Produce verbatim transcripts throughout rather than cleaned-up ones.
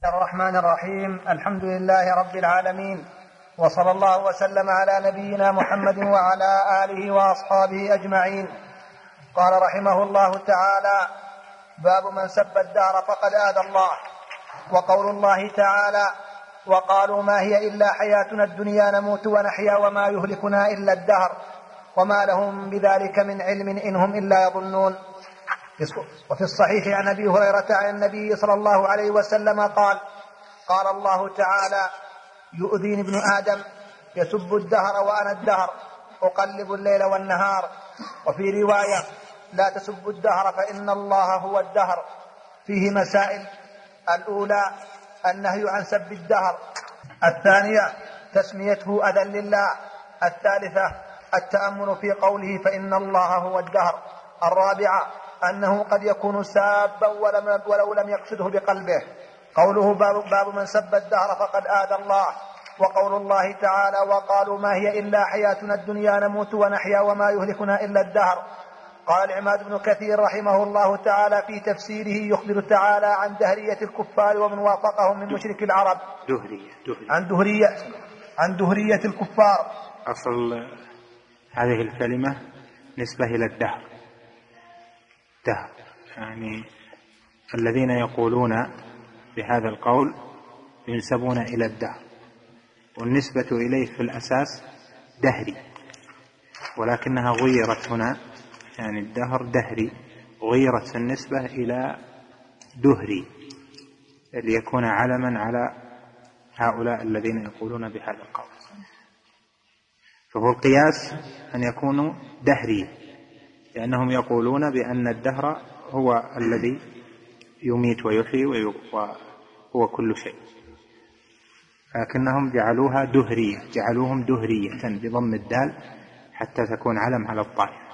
الرحمن الرحيم. الحمد لله رب العالمين، وصلى الله وسلم على نبينا محمد وعلى آله وأصحابه أجمعين. قال رحمه الله تعالى: باب من سب الدهر فقد آذى الله. وقول الله تعالى: وقالوا ما هي إلا حياتنا الدنيا نموت ونحيا وما يهلكنا إلا الدهر وما لهم بذلك من علم إن هم إلا يظنون. وفي الصحيح عن أبي هريرة عن النبي صلى الله عليه وسلم قال: قال الله تعالى: يؤذيني ابن آدم يسب الدهر وأنا الدهر أقلب الليل والنهار. وفي رواية: لا تسبوا الدهر فإن الله هو الدهر. فيه مسائل: الأولى النهي عن سب الدهر، الثانية تسميته أذى لله، الثالثة التأمل في قوله فإن الله هو الدهر، الرابعة أنه قد يكون سابا ولو لم يقصده بقلبه. قوله باب, باب من سب الدهر فقد آذى الله. وقول الله تعالى: وقالوا ما هي إلا حياتنا الدنيا نموت ونحيا وما يهلكنا إلا الدهر. قال العماد بن كثير رحمه الله تعالى في تفسيره: يخبر تعالى عن دهرية الكفار ومن وافقهم من مشرك العرب. دهرية دهرية عن دهرية عن دهرية الكفار. أصل هذه الكلمة نسبة إلى الدهر، دهر يعني الذين يقولون بهذا القول ينسبون إلى الدهر، والنسبة إليه في الأساس دهري، ولكنها غيرت هنا، يعني الدهر دهري، غيرت النسبة إلى دهري ليكون علما على هؤلاء الذين يقولون بهذا القول. فهو القياس أن يكونوا دهري، لأنهم يقولون بأن الدهر هو الذي يميت ويحيي وهو كل شيء، لكنهم جعلوها دهرية، جعلوهم دهرية بضم الدال حتى تكون علم على الطائفة.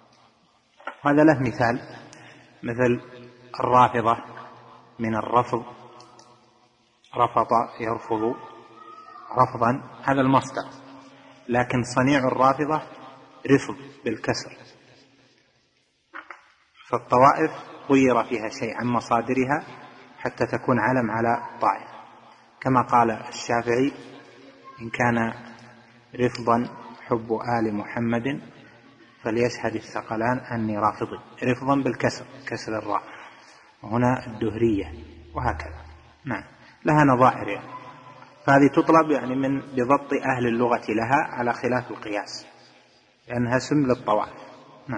هذا له مثال، مثل الرافضة من الرفض، رفض يرفض رفضا، هذا المصدر، لكن صنيع الرافضة رفض بالكسر. فالطوائف غير فيها شيء عن مصادرها حتى تكون علم على طائفة، كما قال الشافعي: إن كان رفضا حب آل محمد فليشهد الثقلان أني رافضي. رفضا بالكسر، كسر الراء، وهنا الدهرية، وهكذا. نعم، لها نظائر يعني. فهذه تطلب يعني من بضبط أهل اللغة لها على خلاف القياس، لأنها سم للطوائف. نعم.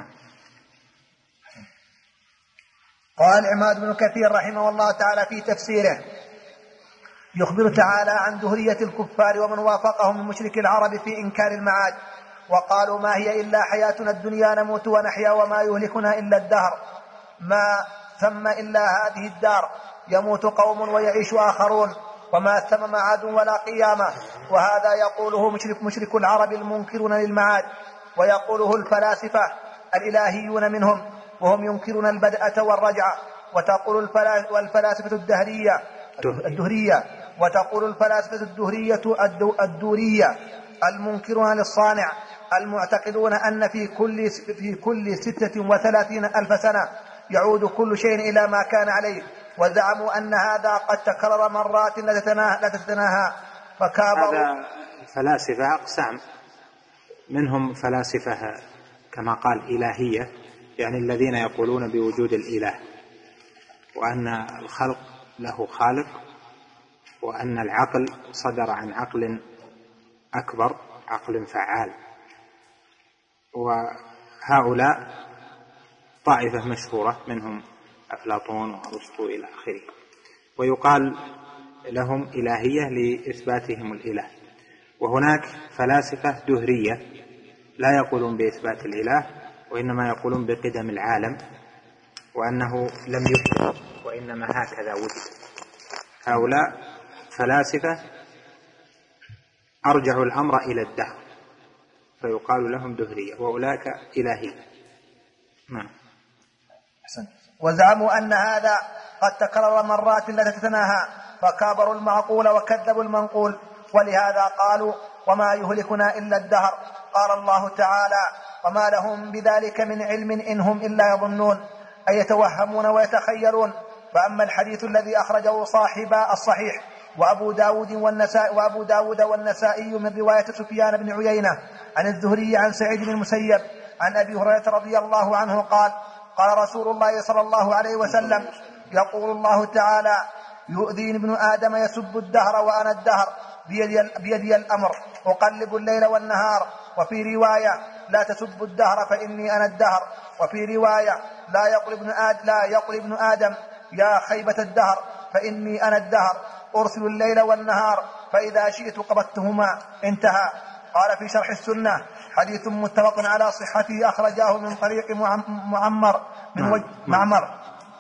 قال عماد بن كثير رحمه الله تعالى في تفسيره: يخبر تعالى عن دهرية الكفار ومن وافقهم من مشرك العرب في إنكار المعاد. وقالوا ما هي إلا حياتنا الدنيا نموت ونحيا وما يهلكنا إلا الدهر، ما ثم إلا هذه الدار، يموت قوم ويعيش آخرون، وما ثم معاد ولا قيامة. وهذا يقوله مشرك مشرك العرب المنكرون للمعاد، ويقوله الفلاسفة الإلهيون منهم وهم ينكرون البدءة والرجعة. وتقول الفلاسفة الدهرية الدهرية وتقول الفلاسفة الدهرية الدورية المنكرون للصانع المعتقدون أن في كل في كل ستة وثلاثين ألف سنة يعود كل شيء إلى ما كان عليه. وزعموا أن هذا قد تكرر مرات لا تتناهى. فكابروا. هذا الفلاسفة أقسام، منهم فلاسفة كما قال إلهية، يعني الذين يقولون بوجود الإله، وأن الخلق له خالق، وأن العقل صدر عن عقل أكبر، عقل فعال. وهؤلاء طائفة مشهورة، منهم أفلاطون وأرسطو إلى آخره، ويقال لهم إلهية لإثباتهم الإله. وهناك فلاسفة دهرية لا يقولون بإثبات الإله، وإنما يقولون بقدم العالم، وأنه لم يوجد وإنما هكذا وجد. هؤلاء فلاسفة أرجعوا الأمر إلى الدهر، فيقال لهم دهرية، وأولئك إلهية. نعم. وزعموا أن هذا قد تكرر مرات لا تتناهى، فكابروا المعقول وكذبوا المنقول. ولهذا قالوا وما يهلكنا إلا الدهر. قال الله تعالى: وما لهم بذلك من علم إن هم إلا يظنون، أي يتوهمون ويتخيلون. فأما الحديث الذي أخرجه صاحب الصحيح وأبو داود والنسائي, وأبو داود والنسائي من رواية سفيان بن عيينة عن الزهري عن سعيد بن المسيب عن أبي هريرة رضي الله عنه قال قال رسول الله صلى الله عليه وسلم يقول الله تعالى يؤذيني ابن آدم يسب الدهر وأنا الدهر بيدي, بيدي الأمر أقلب الليل والنهار. وفي رواية لا تسب الدهر فإني أنا الدهر. وفي رواية لا يقل ابن آدم, لا يقل ابن آدم يا خيبة الدهر فإني أنا الدهر أرسل الليل والنهار فإذا شئت قبضتهما. انتهى. قال في شرح السنة حديث متفق على صحته أخرجاه من طريق معمر من وجه معمر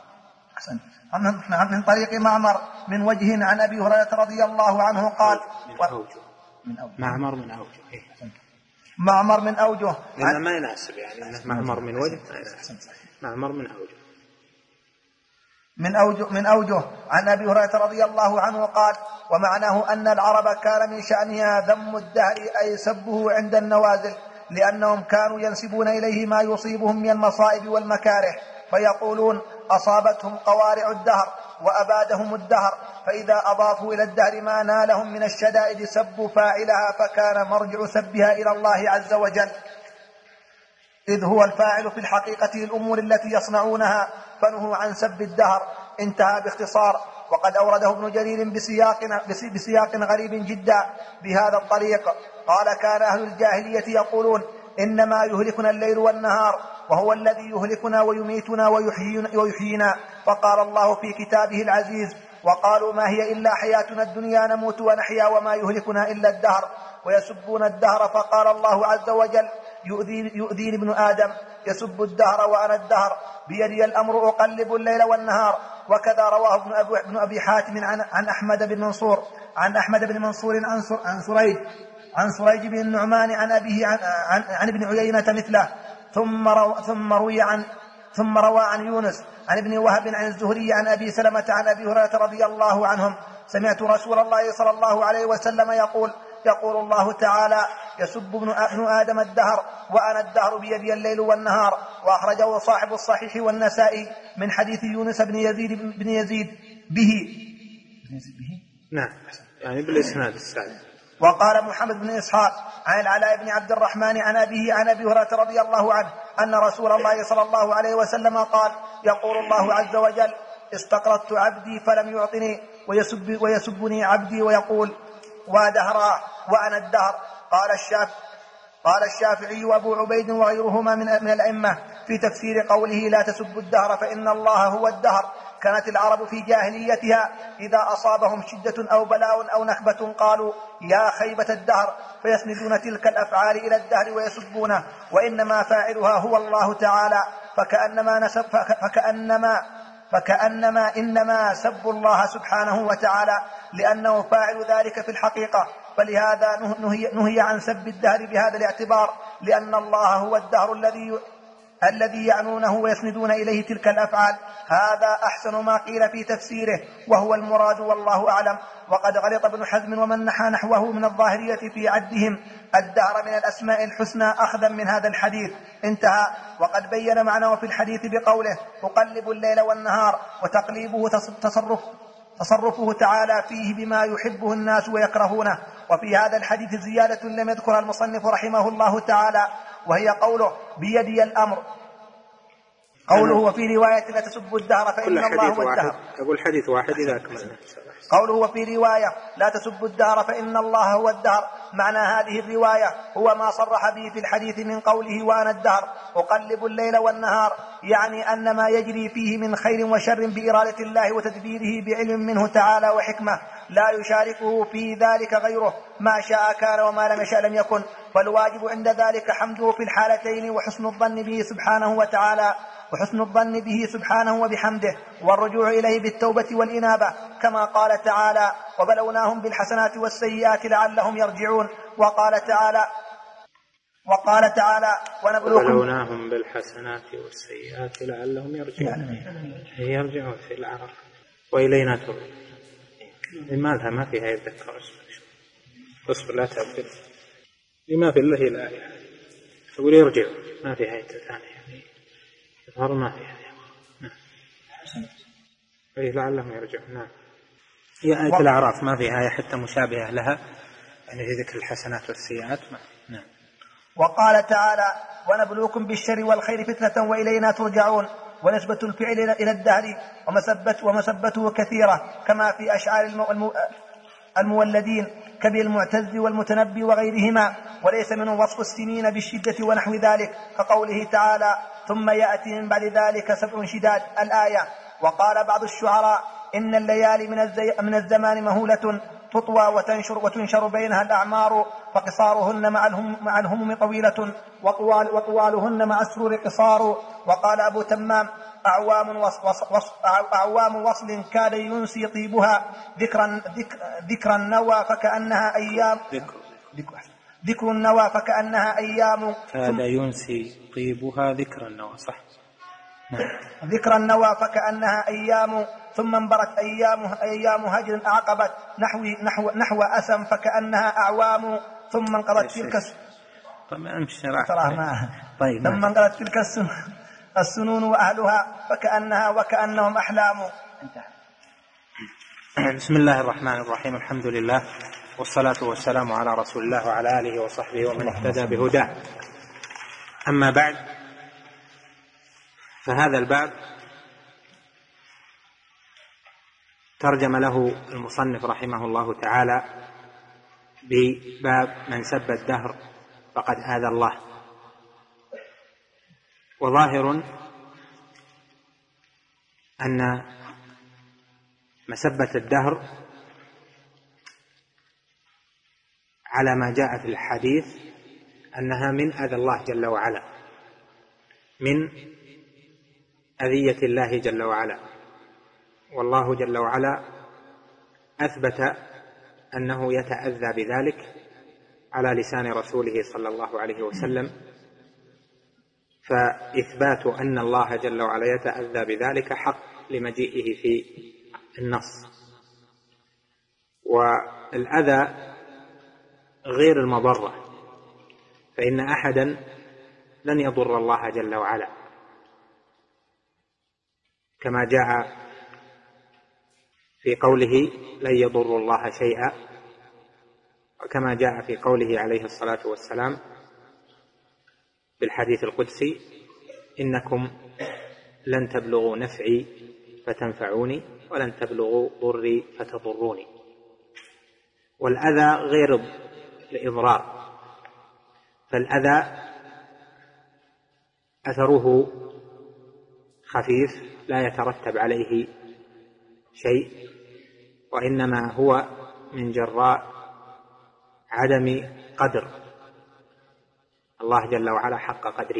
من طريق معمر من وجه عن أبي هريرة رضي الله عنه قال من أوجه من أوجه معمر من أوجه معمر من أوجه لأنه ما يناسب يعني معمر من وجه معمر من أوجه من أوجه من أوجه عن أبي هريرة رضي الله عنه قال ومعناه أن العرب كان من شأنها ذم الدهر أي سبه عند النوازل لأنهم كانوا ينسبون إليه ما يصيبهم من المصائب والمكاره فيقولون أصابتهم قوارع الدهر وأبادهم الدهر فإذا أضافوا إلى الدهر ما نالهم من الشدائد سبوا فاعلها فكان مرجع سبها إلى الله عز وجل إذ هو الفاعل في الحقيقة الأمور التي يصنعونها فنهوا عن سب الدهر. انتهى باختصار. وقد أورده ابن جرير بسياق, بسياق غريب جدا بهذا الطريق قال كان أهل الجاهلية يقولون إنما يهلكنا الليل والنهار وهو الذي يهلكنا ويميتنا ويحيينا فقال الله في كتابه العزيز وقالوا ما هي إلا حياتنا الدنيا نموت ونحيا وما يهلكنا إلا الدهر ويسبون الدهر فقال الله عز وجل يؤذيني ابن آدم يسب الدهر وأنا الدهر بيدي الأمر أقلب الليل والنهار. وكذا رواه ابن أبي حاتم عن, عن أحمد بن منصور عن أحمد بن منصور عن سريج عن سريج بن النعمان عن أبيه عن, عن, عن ابن عيينة مثله ثم, رو ثم روي عن ثم روى عن يونس عن ابن وهب عن الزهري عن أبي سلمة عن أبي هريرة رضي الله عنهم سمعت رسول الله صلى الله عليه وسلم يقول يقول الله تعالى يسب ابن آدم الدهر وأنا الدهر بيدي الليل والنهار. وأخرجه صاحب الصحيح والنسائي من حديث يونس بن يزيد بن يزيد به نعم يعني بالإسناد السابق. وقال محمد بن إسحاق عن العلاء بن عبد الرحمن عن أبيه عن أبي هريرة رضي الله عنه أن رسول الله صلى الله عليه وسلم قال يقول الله عز وجل استقرضت عبدي فلم يعطني ويسب ويسبني عبدي ويقول ودهرا وأنا الدهر. قال الشافعي قال الشافعي وأبو عبيد وغيرهما من من الأئمة في تفسير قوله لا تسبوا الدهر فإن الله هو الدهر كانت العرب في جاهليتها إذا أصابهم شدة أو بلاء أو نكبة قالوا يا خيبة الدهر فيسندون تلك الأفعال إلى الدهر ويسبونه وإنما فاعلها هو الله تعالى فكأنما, نسب فكأنما, فكأنما إنما سب الله سبحانه وتعالى لأنه فاعل ذلك في الحقيقة فلهذا نهي, نهي عن سب الدهر بهذا الاعتبار لأن الله هو الدهر الذي الذي يعنونه ويسندون إليه تلك الأفعال. هذا أحسن ما قيل في تفسيره وهو المراد والله أعلم. وقد غلط ابن حزم ومن نحى نحوه من الظاهرية في عدهم الدهر من الأسماء الحسنى أخذا من هذا الحديث. انتهى. وقد بين معناه في الحديث بقوله أقلب الليل والنهار وتقليبه تصرف تصرفه تعالى فيه بما يحبه الناس ويكرهونه. وفي هذا الحديث زيادة لم يذكرها المصنف رحمه الله تعالى وهي قوله بيدي الأمر قوله وفي رواية لا تسبوا الدهر فإن الله هو الدهر. أقول حديث واحد إذا كملنا. قوله وفي رواية لا تسبوا الدهر فإن الله هو الدهر معنى هذه الرواية هو ما صرح به في الحديث من قوله وأنا الدهر أقلب الليل والنهار يعني أن ما يجري فيه من خير وشر بإرادة الله وتدبيره بعلم منه تعالى وحكمة لا يشاركه في ذلك غيره ما شاء كان وما لم يشاء لم يكن. فالواجب عند ذلك حمده في الحالتين وحسن الظن به سبحانه وتعالى وحسن الظن به سبحانه وبحمده والرجوع إليه بالتوبة والإنابة كما قال تعالى وبلوناهم بالحسنات والسيئات لعلهم يرجعون. وقال تعالى وقال تعالى وبلوناهم بالحسنات والسيئات لعلهم يرجعون يرجعون في العرف وإلينا ترجعون. لماذا ما فيها يتذكر اصبر لا تعبد لما في الله لا يقول يرجعون ما فيها يتثاني يعني يظهر ما فيها. أي لعلهم يرجعون. نعم. هي آية الأعراف ما في آية حتى مشابهة لها يعني في ذكر الحسنات والسيئات. نعم. وقال تعالى: ونبلوكم بالشر والخير فتنة وإلينا ترجعون. ونسبة الفعل إلى الدهر ومسبته, ومسبته كثيرة كما في أشعار المو... المولدين كابن المعتز والمتنبي وغيرهما، وليس منه وصف السنين بالشدة ونحو ذلك، كقوله تعالى: ثم يأتي من بعد ذلك سبع شداد الآية. وقال بعض الشعراء: إن الليالي من, الزي... من الزمان مهولة تطوى وتنشر, وتنشر بينها الأعمار، فقصارهن مع الهم مع الهمم طويلة وطوال وطوالهن مع السرور قصار. وقال أبو تمام: أعوام, وص وص وص أعوام وصل كاد ينسي طيبها ذكرا, ذكر, ذكر النوى فكأنها أيام ذكر, ذكر النوى فكأنها أيام كاد ينسي طيبها ذكر النوى. صح. ذكر النوى فكأنها أيام ثم انبرت أيام, أيام هجر أعقبت نحو, نحو, نحو أسم فكأنها أعوام ثم انقضت تلك طيب ثم انقضت تلك السنون وأهلها فكأنها وكأنهم أحلام. بسم الله الرحمن الرحيم. الحمد لله والصلاة والسلام على رسول الله وعلى آله وصحبه ومن اهتدى بهداه. أما بعد، فهذا الباب ترجم له المصنف رحمه الله تعالى بباب من سب الدهر فقد آذى الله. وظاهر أن مسبة الدهر على ما جاء في الحديث أنها من أذى الله جل وعلا، من أذية الله جل وعلا. والله جل وعلا أثبت أنه يتأذى بذلك على لسان رسوله صلى الله عليه وسلم، فإثبات أن الله جل وعلا يتأذى بذلك حق لمجيئه في النص. والأذى غير المضرة، فإن أحدا لن يضر الله جل وعلا، كما جاء في قوله لن يضروا الله شيئا، وكما جاء في قوله عليه الصلاة والسلام بالحديث القدسي: إنكم لن تبلغوا نفعي فتنفعوني ولن تبلغوا ضري فتضروني. والأذى غير الإضرار، فالأذى أثره خفيف لا يترتب عليه شيء، وإنما هو من جراء عدم قدر الله جل وعلا حق قدره.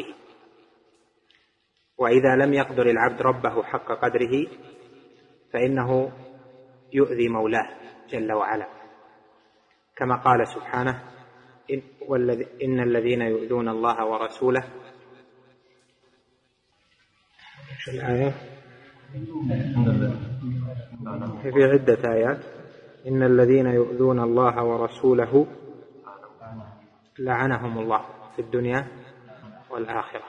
وإذا لم يقدر العبد ربه حق قدره فإنه يؤذي مولاه جل وعلا، كما قال سبحانه: إن الذين يؤذون الله ورسوله. شو الآية؟ في عدة آيات: إن الذين يؤذون الله ورسوله لعنهم الله في الدنيا والآخرة،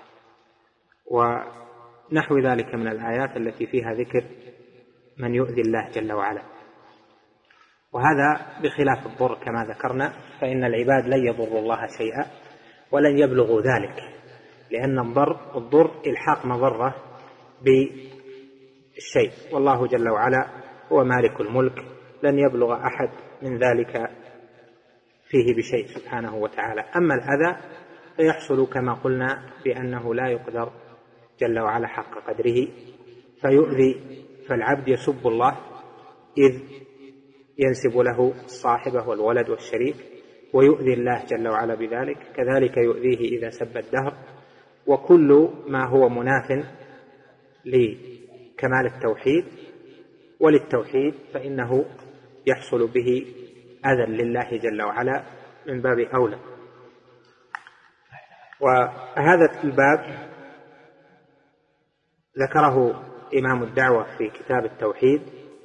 ونحو ذلك من الآيات التي فيها ذكر من يؤذي الله جل وعلا. وهذا بخلاف الضر كما ذكرنا، فإن العباد لن يضروا الله شيئا ولن يبلغوا ذلك، لأن الضر الضر إلحاق مضرة بالشيء، والله جل وعلا هو مالك الملك، لن يبلغ أحد من ذلك فيه بشيء سبحانه وتعالى. أما الأذى فيحصل كما قلنا بأنه لا يقدر جل وعلا حق قدره فيؤذي، فالعبد يسب الله إذ ينسب له الصاحبة والولد والشريك، ويؤذي الله جل وعلا بذلك، كذلك يؤذيه إذا سب الدهر. وكل ما هو مناف لكمال التوحيد وللتوحيد فإنه يحصل به أذى لله جل وعلا من باب أولى. وهذا الباب ذكره إمام الدعوة في كتاب التوحيد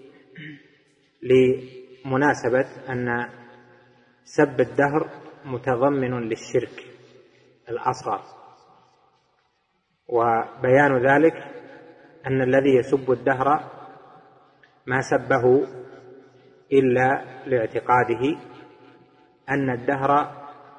لمناسبة أن سب الدهر متضمن للشرك الأصغر، وبيان ذلك أن الذي يسب الدهر ما سبه إلا لاعتقاده أن الدهر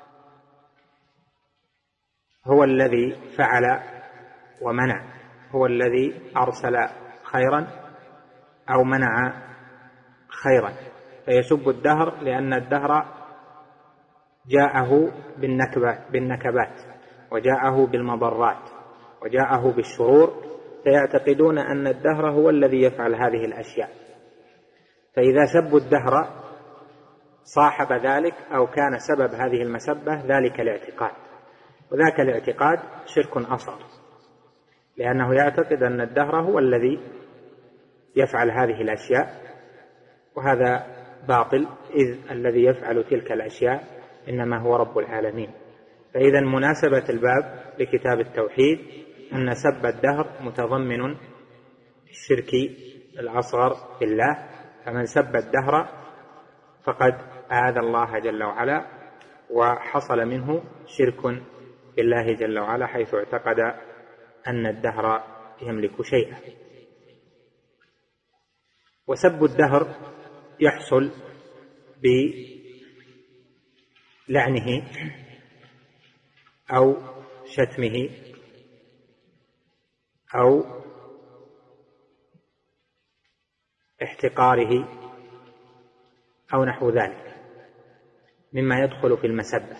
هو الذي فعل ومنع، هو الذي أرسل خيرا أو منع خيرا، فيسب الدهر لأن الدهر جاءه بالنكبات وجاءه بالمضرات وجاءه بالشرور، فيعتقدون أن الدهر هو الذي يفعل هذه الأشياء. فإذا سبوا الدهر صاحب ذلك أو كان سبب هذه المسبة ذلك الاعتقاد، وذاك الاعتقاد شرك أصغر، لأنه يعتقد أن الدهر هو الذي يفعل هذه الأشياء، وهذا باطل، إذ الذي يفعل تلك الأشياء إنما هو رب العالمين. فإذا مناسبة الباب لكتاب التوحيد أن سب الدهر متضمن الشرك الأصغر بالله، فمن سب الدهر فقد آذى الله جل وعلا وحصل منه شرك بالله جل وعلا، حيث اعتقد أن الدهر يملك شيئا. وسب الدهر يحصل بلعنه أو شتمه أو احتقاره أو نحو ذلك مما يدخل في المسبة،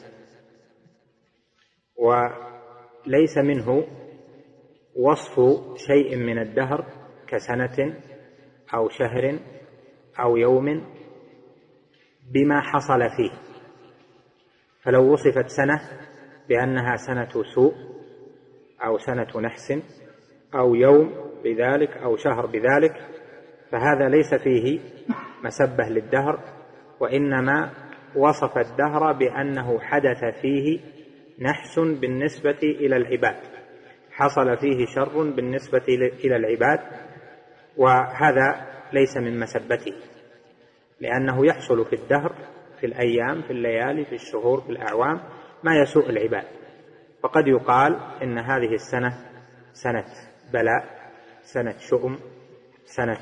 وليس منه وصف شيء من الدهر كسنة أو شهر أو يوم بما حصل فيه. فلو وصفت سنة بأنها سنة سوء أو سنة نحس أو يوم بذلك أو شهر بذلك، فهذا ليس فيه مسبة للدهر، وإنما وصف الدهر بأنه حدث فيه نحس بالنسبة إلى العباد، حصل فيه شر بالنسبة إلى العباد، وهذا ليس من مسبته، لأنه يحصل في الدهر، في الأيام، في الليالي، في الشهور، في الأعوام، ما يسوء العباد. فقد يقال إن هذه السنة سنة بلاء، سنة شؤم، سنة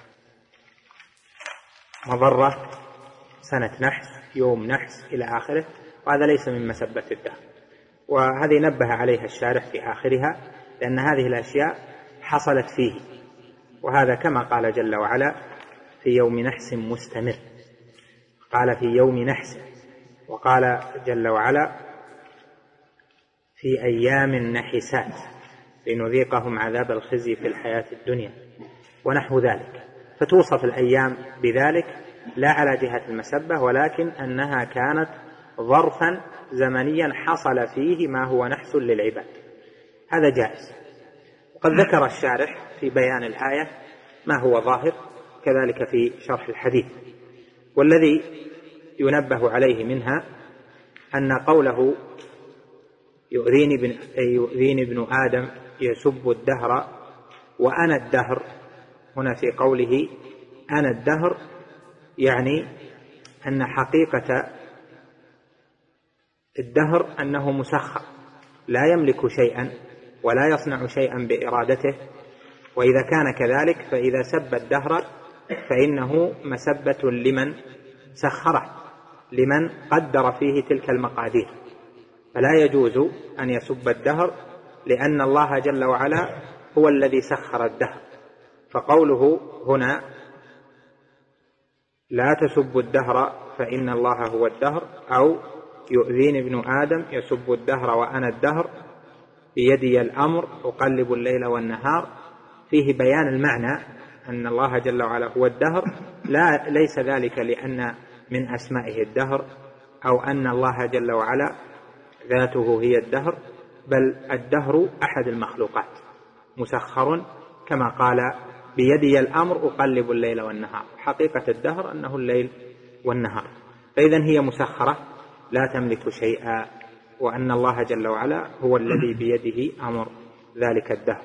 مضرة، سنة نحس، يوم نحس، إلى آخره، وهذا ليس من مسبة الدهر. وهذه نبه عليها الشارح في آخرها، لأن هذه الأشياء حصلت فيه، وهذا كما قال جل وعلا في يوم نحس مستمر، قال في يوم نحس، وقال جل وعلا في أيام نحسات لنذيقهم عذاب الخزي في الحياة الدنيا ونحو ذلك. فتوصف الأيام بذلك لا على جهة المسبة، ولكن أنها كانت ظرفا زمنيا حصل فيه ما هو نحس للعباد، هذا جائز. وقد ذكر الشارح في بيان الآية ما هو ظاهر كذلك في شرح الحديث. والذي ينبه عليه منها أن قوله يؤذيني ابن, يؤذيني ابن آدم يسب الدهر وأنا الدهر، هنا في قوله أنا الدهر يعني أن حقيقة الدهر أنه مسخر لا يملك شيئا ولا يصنع شيئا بإرادته، وإذا كان كذلك فإذا سب الدهر فإنه مسبة لمن سخره، لمن قدر فيه تلك المقادير، فلا يجوز أن يسب الدهر، لأن الله جل وعلا هو الذي سخر الدهر. فقوله هنا لا تسبوا الدهر فإن الله هو الدهر، أو يؤذيني ابن آدم يسب الدهر وأنا الدهر بيدي الأمر أقلب الليل والنهار، فيه بيان المعنى أن الله جل وعلا هو الدهر، لا ليس ذلك لأن من أسمائه الدهر أو أن الله جل وعلا ذاته هي الدهر، بل الدهر أحد المخلوقات مسخر، كما قال بيدي الأمر أقلب الليل والنهار، حقيقة الدهر أنه الليل والنهار. فإذن هي مسخرة لا تملك شيئا، وأن الله جل وعلا هو الذي بيده أمر ذلك الدهر.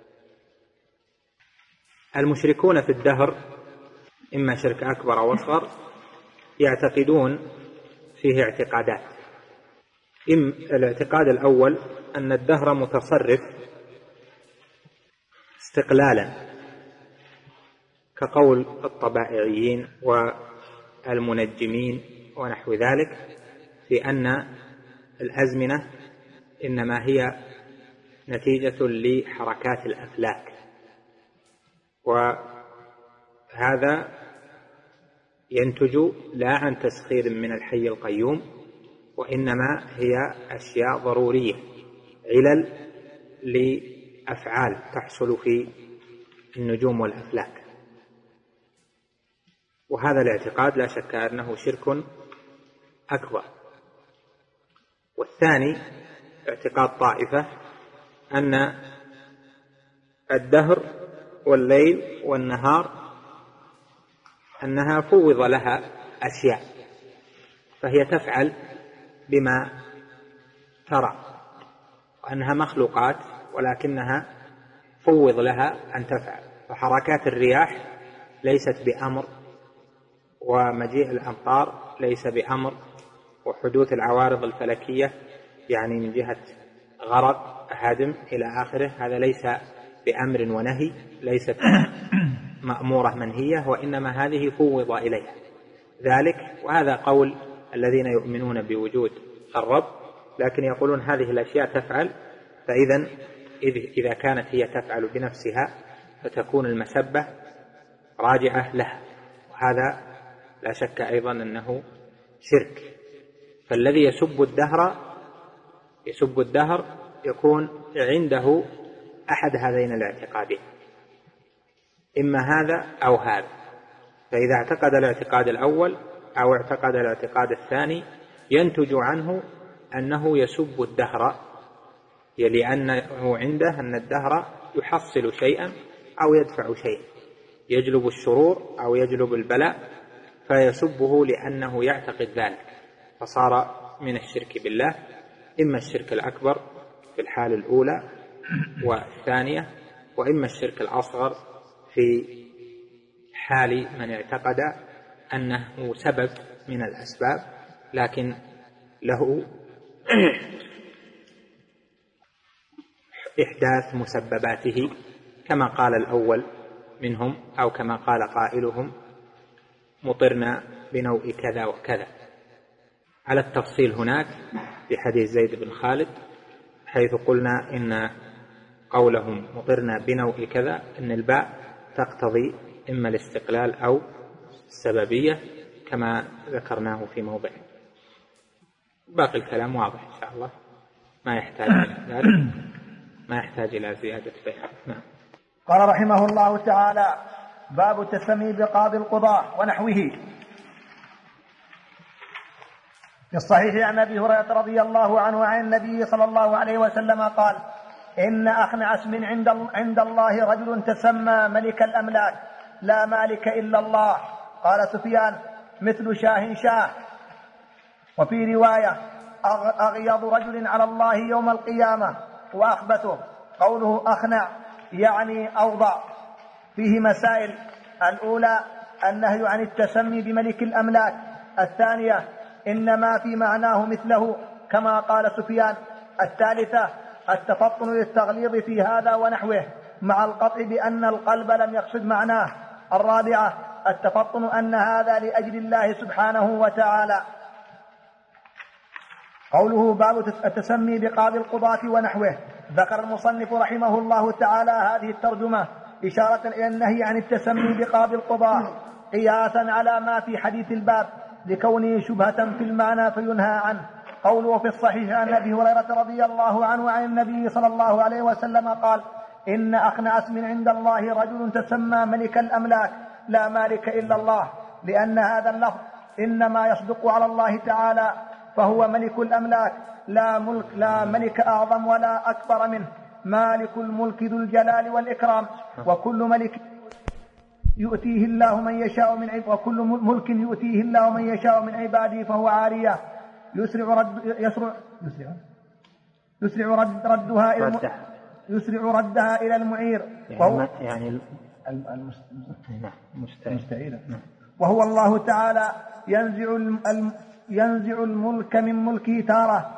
المشركون في الدهر إما شرك أكبر أو أصغر يعتقدون فيه اعتقادات. إما الاعتقاد الأول أن الدهر متصرف استقلالا كقول الطبائعيين والمنجمين ونحو ذلك في أن الأزمنة إنما هي نتيجة لحركات الأفلاك، وهذا ينتج لا عن تسخير من الحي القيوم، وإنما هي أشياء ضرورية، علل لأفعال تحصل في النجوم والأفلاك. وهذا الاعتقاد لا شك أنه شرك أكبر. والثاني اعتقاد طائفة أن الدهر والليل والنهار أنها فوض لها أشياء، فهي تفعل بما ترى، وأنها مخلوقات ولكنها فوض لها أن تفعل. فحركات الرياح ليست بأمر، ومجيء الأمطار ليس بأمر، وحدوث العوارض الفلكية يعني من جهة غرق هدم إلى آخره هذا ليس بأمر ونهي، ليست مأمورة منهية، وإنما هذه فوض إليها ذلك. وهذا قول الذين يؤمنون بوجود الرب، لكن يقولون هذه الأشياء تفعل، فإذا إذا كانت هي تفعل بنفسها فتكون المسبة راجعة لها، وهذا لا شك أيضا أنه شرك. فالذي يسب الدهر يسب الدهر يكون عنده أحد هذين الاعتقادين، إما هذا أو هذا. فإذا اعتقد الاعتقاد الأول أو اعتقد الاعتقاد الثاني ينتج عنه أنه يسب الدهر، لأنه عنده أن الدهر يحصل شيئا أو يدفع شيئا، يجلب الشرور أو يجلب البلاء، فيسبه لأنه يعتقد ذلك، فصار من الشرك بالله، إما الشرك الأكبر في الحال الأولى والثانية، وإما الشرك الأصغر في حال من اعتقد أنه سبب من الأسباب لكن له إحداث مسبباته، كما قال الأول منهم أو كما قال قائلهم مطرنا بنوء كذا وكذا، على التفصيل هناك في حديث زيد بن خالد، حيث قلنا إن قولهم مطرنا بنوء كذا إن الباء تقتضي إما الاستقلال أو السببية كما ذكرناه في موضع. باقي الكلام واضح إن شاء الله، ما يحتاج إلى ذلك، ما يحتاج إلى زيادة بيان. نعم. قال رحمه الله تعالى: باب التسمي بقاضي القضاة ونحوه. في الصحيح عن أبي هريرة رضي الله عنه عن النبي صلى الله عليه وسلم قال: إن أخنع اسم عند عند الله رجل تسمى ملك الأملاك لا مالك إلا الله. قال سفيان: مثل شاه شاه. وفي رواية: أغيض رجل على الله يوم القيامة وأخبثه. قوله أخنع يعني أوضع. فيه مسائل: الأولى النهي عن التسمي بملك الأملاك. الثانية إنما في معناه مثله كما قال سفيان. الثالثة التفطن للتغليظ في هذا ونحوه مع القطع بأن القلب لم يقصد معناه. الرابعة التفطن أن هذا لأجل الله سبحانه وتعالى. قوله باب التسمي بقاضي القضاة ونحوه. ذكر المصنف رحمه الله تعالى هذه الترجمة إشارة إلى النهي عن التسمي بقاضي القضاة قياسا على ما في حديث الباب لكونه شبهة في المعنى فينهى عنه. قوله في الصحيح عن أبي هريرة رضي الله عنه عن النبي صلى الله عليه وسلم قال: إن أخنع اسم عند الله رجل تسمى ملك الأملاك لا مالك إلا الله، لأن هذا اللفظ إنما يصدق على الله تعالى، فهو ملك الأملاك لا ملك لا ملك أعظم ولا أكبر منه، مالك الملك ذو الجلال والإكرام. وكل ملك يؤتيه الله من يشاء من عباده وكل ملك يؤتيه الله من يشاء من عباده فهو عارية يسرع رد يسرع يسرع يسرع رد ردها إلى الم... يسرع ردها إلى المعير، وهو يعني المستعير، وهو الله تعالى ينزع الم... ينزع الملك من ملكه تارة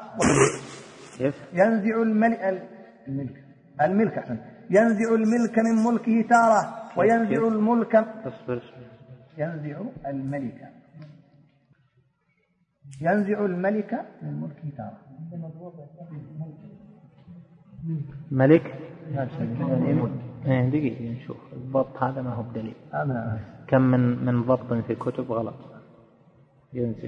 ينزع الملك الملك الملك ينزع الملك من ملكه تارة وينزع الملك اصبر ينزع الملك ينزع الملك من ملكه تارة. ملك ايه دقيقة نشوف الضبط هذا ما هو بدليل. كم من من ضبط في الكتب غلط. ينزع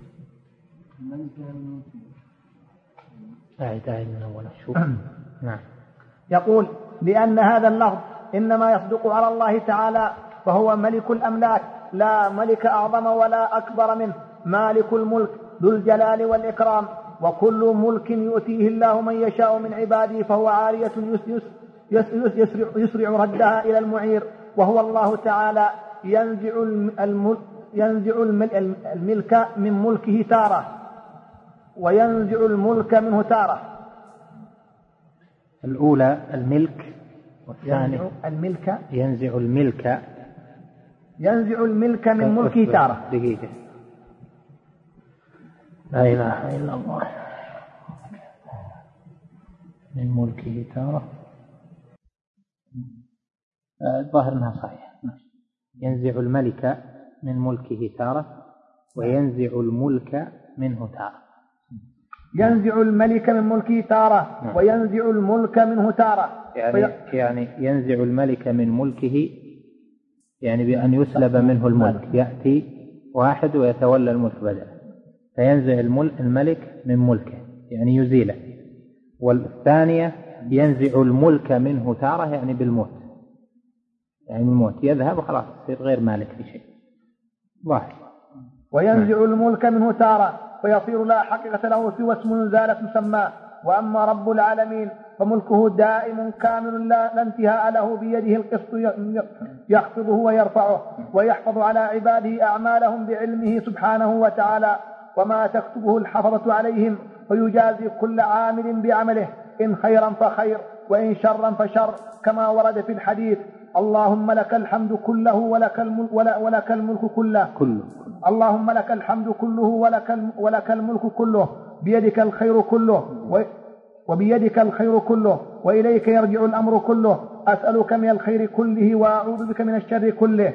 أعد أعد من أول شوف. نعم. يقول لأن هذا اللفظ إنما يصدق على الله تعالى فهو ملك الأملاك لا ملك أعظم ولا أكبر منه، مالك الملك ذو الجلال والإكرام، وكل ملك يؤتيه الله من يشاء من عباده فهو عارية يسرع, يسرع ردها إلى المعير، وهو الله تعالى ينزع الملك, ينزع الملك من ملكه تارة وينزع الملك منه تارة. الأولى الملك، والثانية الملك ينزع الملك ينزع الملك من ملكه تارة. دقيقة. لا إله إلا الله. من ملكه تارة الظاهر أنها صحيح. ينزع الملك من ملكه تارة وينزع الملك منه تارة. ينزع الملك من ملكه تارة وينزع الملك منه تارة. يعني, يعني ينزع الملك من ملكه يعني بأن يسلب منه الملك، يأتي واحد ويتولى الملك بدله، فينزع الملك من ملكه يعني يزيله. والثانية ينزع الملك منه تارة يعني بالموت، يعني الموت يذهب وخلاص يصير غير مالك لشيء ظاهر. وينزع م. الملك منه تارة فيصير لا حقيقة له سوى اسم زالت مسماه. وأما رب العالمين فملكه دائم كامل لا انتهاء له، بيده القسط يخفضه ويرفعه ويحفظ على عباده أعمالهم بعلمه سبحانه وتعالى، وما تكتبه الحفظة عليهم، فيجازي كل عامل بعمله، إن خيرا فخير وإن شرا فشر، كما ورد في الحديث: اللهم لك الحمد كله ولك الملك, ولك الملك كله. كله. اللهم لك الحمد كله ولك, ولك الملك كله، بيدك الخير كله وبيدك الخير كله وإليك يرجع الأمر كله، أسألك من الخير كله وأعوذ بك من الشر كله.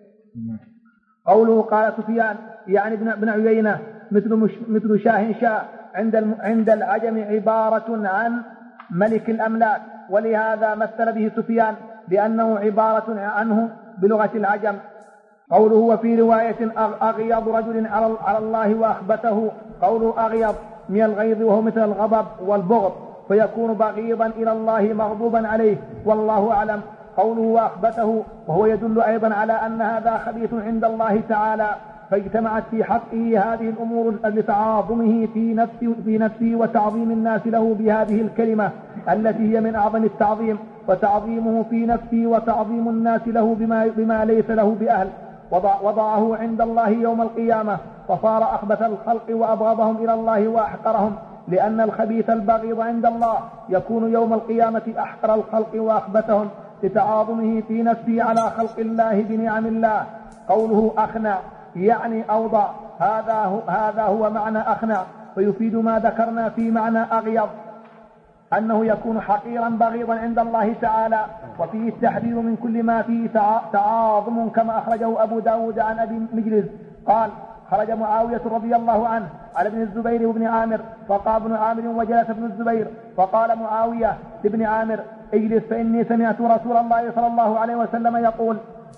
قوله قال سفيان يعني ابن عيينة مثل, مش مثل شاه شاء عند, عند العجم عبارة عن ملك الأملاك، ولهذا مثل به سفيان بأنه عبارة عنه بلغة العجم. قوله وفي رواية أغيض رجل على الله وأخبته، قوله أغيض من الغيظ وهو مثل الغضب والبغض، فيكون بغيضا إلى الله مغضوبا عليه، والله أعلم. قوله وأخبته وهو يدل أيضا على أن هذا خبيث عند الله تعالى، فاجتمعت في حقه هذه الأمور لتعاظمه في نفسه, في نفسه وتعظيم الناس له بهذه الكلمة التي هي من أعظم التعظيم، وتعظيمه في نفسه وتعظيم الناس له بما, بما ليس له بأهل، وضع وضعه عند الله يوم القيامة، فصار أخبث الخلق وأبغضهم إلى الله وأحقرهم، لأن الخبيث البغيض عند الله يكون يوم القيامة أحقر الخلق وأخبثهم لتعاظمه في نفسه على خلق الله بنعم الله. قوله أخنع يعني أوضع، هذا هو, هذا هو معنى أخنع، ويفيد ما ذكرنا في معنى أغيض أنه يكون حقيرا بغيضا عند الله تعالى، وفيه التحذير من كل ما فيه تعاظم، كما أخرجه أبو داود عن أبي مجلس قال: خرج معاوية رضي الله عنه على ابن الزبير وابن عامر، فقام ابن عامر وجلس ابن الزبير، فقال معاوية لابن عامر: اجلس، فإني سمعت رسول الله صلى الله عليه وسلم يقول: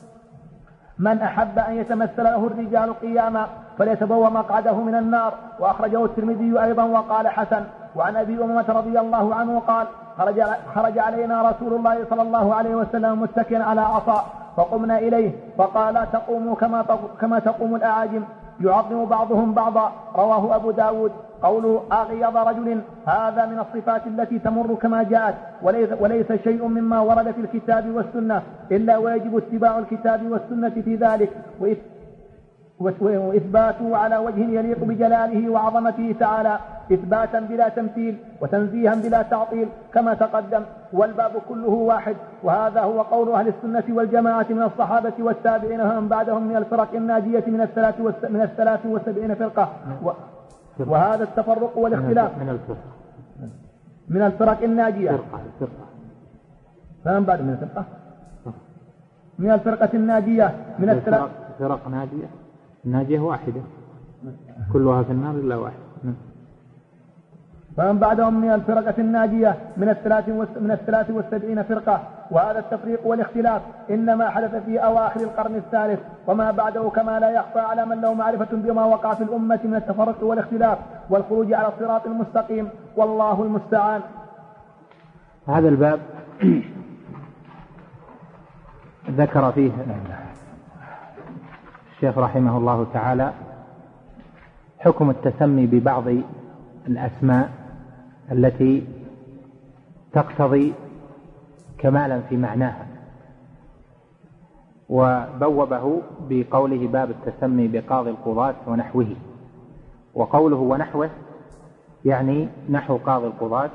من أحب أن يتمثل له الرجال قياما فليتبوأ مقعده من النار. وأخرجه الترمذي أيضا وقال حسن. وعن أبي أمامة رضي الله عنه قال: خرج, خرج علينا رسول الله صلى الله عليه وسلم متكئا على عصا، فقمنا إليه فقال: تقوموا كما, كما تقوم الأعاجم، يعظم بعضهم بعضا. رواه أبو داود. قوله أغيض رجل، هذا من الصفات التي تمر كما جاءت، وليس, وليس شيء مما ورد في الكتاب والسنة إلا ويجب اتباع الكتاب والسنة في ذلك، وإثباته على وجه يليق بجلاله وعظمته تعالى، إثباتا بلا تمثيل وتنزيها بلا تعطيل كما تقدم، والباب كله واحد. وهذا هو قول أهل السنة والجماعة من الصحابة والتابعين ومن بعدهم من الفرق الناجية من الثلاث من الثلاث والسبعين فرقة. و... وهذا التفرق والاختلاف من الفرق من الفرق الناجية. فرقة فرقة فمن بعد من الفرقة من الفرقة الناجية من الثلاث. فرق ناجية، الناجية واحدة كلها في النار إلا واحد. فمن بعدهم من الفرقة الناجية من الثلاث من الثلاث والسبعين فرقة. وهذا التفريق والاختلاف إنما حدث في أواخر القرن الثالث، وما بعده كما لا يخفى على من له معرفة بما وقع في الأمة من التفرق والاختلاف والخروج على الصراط المستقيم، والله المستعان. هذا الباب ذكر فيه الشيخ رحمه الله تعالى حكم التسمي ببعض الأسماء التي تقتضي كمالا في معناها، وبوبه بقوله باب التسمي بقاضي القضاة ونحوه. وقوله ونحوه يعني نحو قاضي القضاة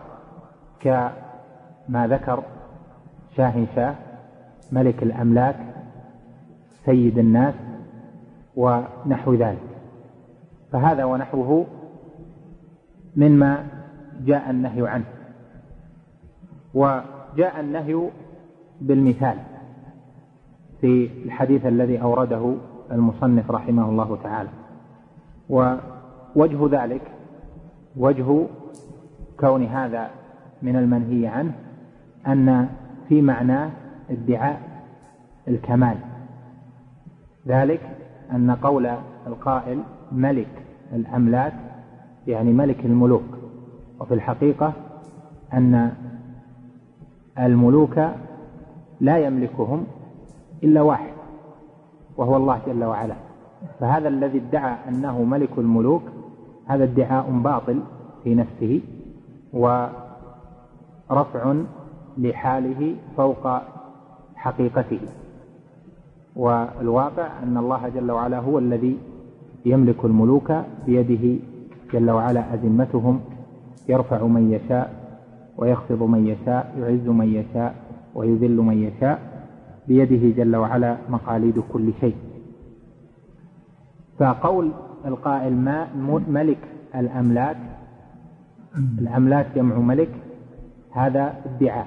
كما ذكر شاه شاه، ملك الأملاك، سيد الناس، ونحو ذلك. فهذا ونحوه مما جاء النهي عنه. وجاء النهي بالمثال في الحديث الذي أورده المصنف رحمه الله تعالى. ووجه ذلك وجه كون هذا من المنهي عنه أن في معناه ادعاء الكمال، ذلك أن قول القائل ملك الأملاك يعني ملك الملوك، وفي الحقيقة أن الملوك لا يملكهم إلا واحد وهو الله جل وعلا. فهذا الذي ادعى أنه ملك الملوك هذا ادعاء باطل في نفسه ورفع لحاله فوق حقيقته. والواقع أن الله جل وعلا هو الذي يملك الملوك، بيده جل وعلا أزمتهم، يرفع من يشاء ويخفض من يشاء، يعز من يشاء ويذل من يشاء، بيده جل وعلا مقاليد كل شيء. فقول القائل ما ملك الأملاك، الأملاك جمع ملك، هذا ادعاء،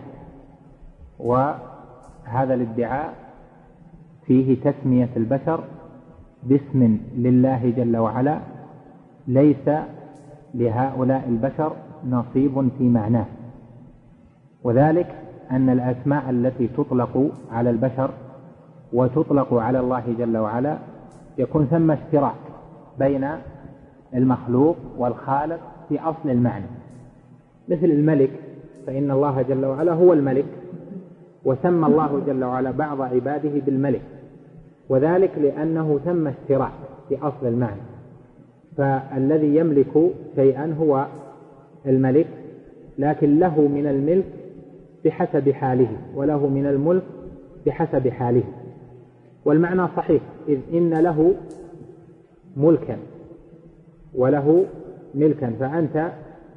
وهذا الادعاء فيه تسمية البشر باسم لله جل وعلا ليس لهؤلاء البشر نصيب في معناه. وذلك أن الأسماء التي تطلق على البشر وتطلق على الله جل وعلا يكون ثم اشتراك بين المخلوق والخالق في أصل المعنى. مثل الملك، فإن الله جل وعلا هو الملك، وسمى الله جل وعلا بعض عباده بالملك، وذلك لأنه ثم اشتراك في أصل المعنى. فالذي يملك شيئا هو الملك، لكن له من الملك بحسب حاله، وله من الملك بحسب حاله. والمعنى صحيح، إذ إن له ملكا وله ملكا، فأنت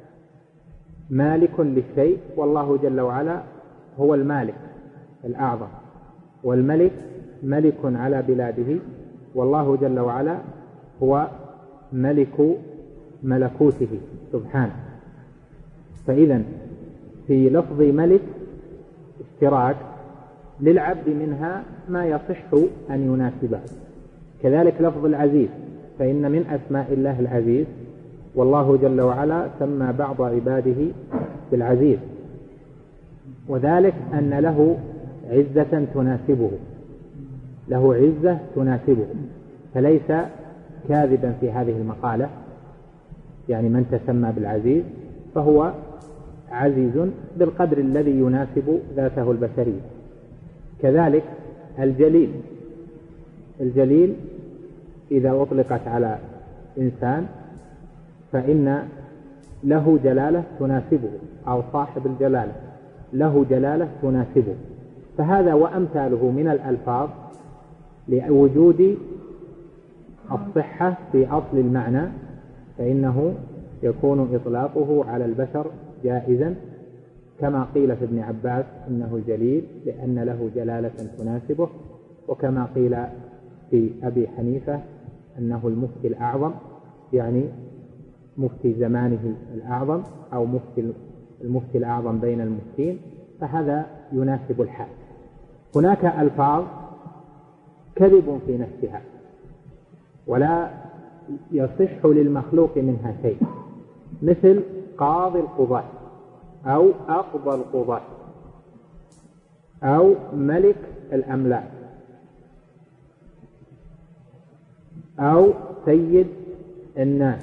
مالك للشيء، والله جل وعلا هو المالك الأعظم، والملك ملك على بلاده، والله جل وعلا هو ملك ملكوته سبحانه. فإذا في لفظ ملك اشتراك للعبد منها ما يصح أن يناسبه. كذلك لفظ العزيز، فإن من أسماء الله العزيز، والله جل وعلا سمى بعض عباده بالعزيز، وذلك أن له عزة تناسبه، له عزة تناسبه، فليس كاذبا في هذه المقالة. يعني من تسمى بالعزيز فهو عزيز بالقدر الذي يناسب ذاته البشرية. كذلك الجليل، الجليل إذا أطلقت على إنسان فإن له جلالة تناسبه، أو صاحب الجلالة له جلالة تناسبه. فهذا وأمثاله من الألفاظ لوجود الصحة في أصل المعنى، فإنه يكون إطلاقه على البشر جائزا، كما قيل في ابن عباس إنه الجليل لأن له جلالة تناسبه، وكما قيل في أبي حنيفة أنه المفتي الأعظم، يعني مفتي زمانه الأعظم، أو مفتي المفتي الأعظم بين المفتين، فهذا يناسب الحال. هناك ألفاظ كذب في نفسها، ولا يصح للمخلوق منها شيء، مثل قاضي القضاة أو أقضى القضاة أو ملك الأملاك أو سيد الناس،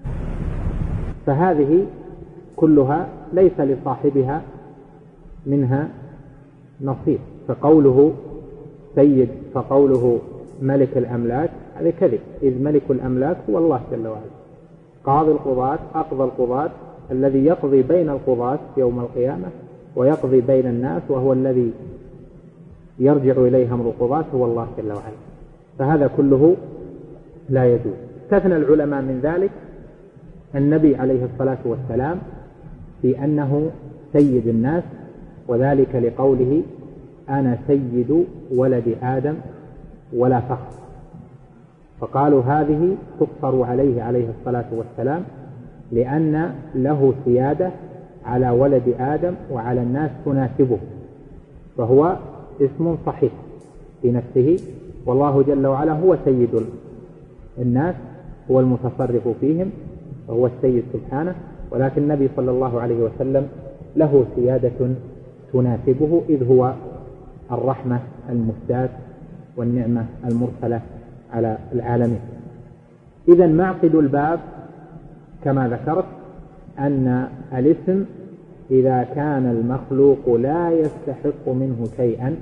فهذه كلها ليس لصاحبها منها نصيب. فقوله سيد فقوله ملك الأملاك هذا كذب، إذ ملك الأملاك هو الله جل وعلا. قاضي القضاة أقضى القضاة الذي يقضي بين القضاة يوم القيامة ويقضي بين الناس، وهو الذي يرجع إليه أمر القضاة هو الله جل وعلا، فهذا كله لا يجوز. استثنى العلماء من ذلك النبي عليه الصلاة والسلام في أنه سيد الناس، وذلك لقوله أنا سيد ولد آدم ولا فخر، فقالوا هذه تقصر عليه عليه الصلاة والسلام لأن له سيادة على ولد آدم وعلى الناس تناسبه، فهو اسم صحيح في نفسه، والله جل وعلا هو سيد الناس، هو المتصرف فيهم، وهو السيد سبحانه، ولكن النبي صلى الله عليه وسلم له سيادة تناسبه، إذ هو الرحمة المسداة والنعمة المرسلة على العالمين. إذا معقد الباب كما ذكرت أن الاسم إذا كان المخلوق لا يستحق منه شيئا،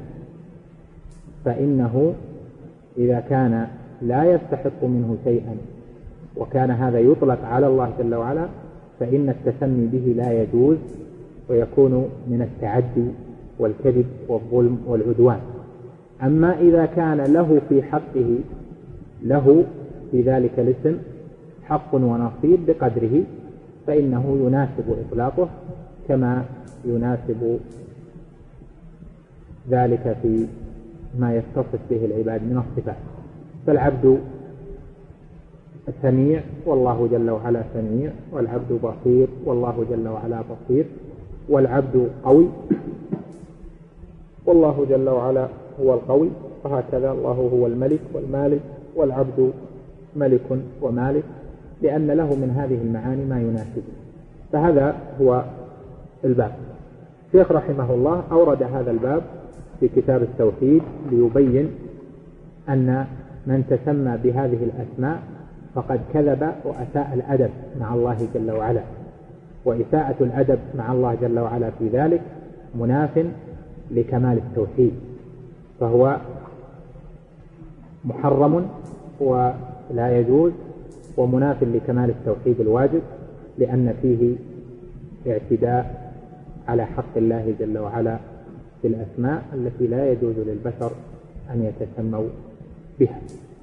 فإنه إذا كان لا يستحق منه شيئا وكان هذا يطلق على الله جل وعلا، فإن التسمي به لا يجوز، ويكون من التعدي والكذب والظلم والعدوان. أما إذا كان له في حقه له في ذلك الاسم حق ونصيب بقدره، فإنه يناسب إطلاقه كما يناسب ذلك في ما يتصف به العباد من الصفات. فالعبد سميع والله جل وعلا سميع، والعبد بصير والله جل وعلا بصير، والعبد قوي والله جل وعلا هو القوي، وهكذا الله هو الملك والمالك، والعبد ملك ومالك، لأن له من هذه المعاني ما يناسبه. فهذا هو الباب. الشيخ رحمه الله أورد هذا الباب في كتاب التوحيد ليبين أن من تسمى بهذه الأسماء فقد كذب وأساء الأدب مع الله جل وعلا، وإساءة الأدب مع الله جل وعلا في ذلك مناف لكمال التوحيد، فهو محرم ولا يجوز، ومناف لكمال التوحيد الواجب، لأن فيه اعتداء على حق الله جل وعلا في الأسماء التي لا يجوز للبشر أن يتسموا بها.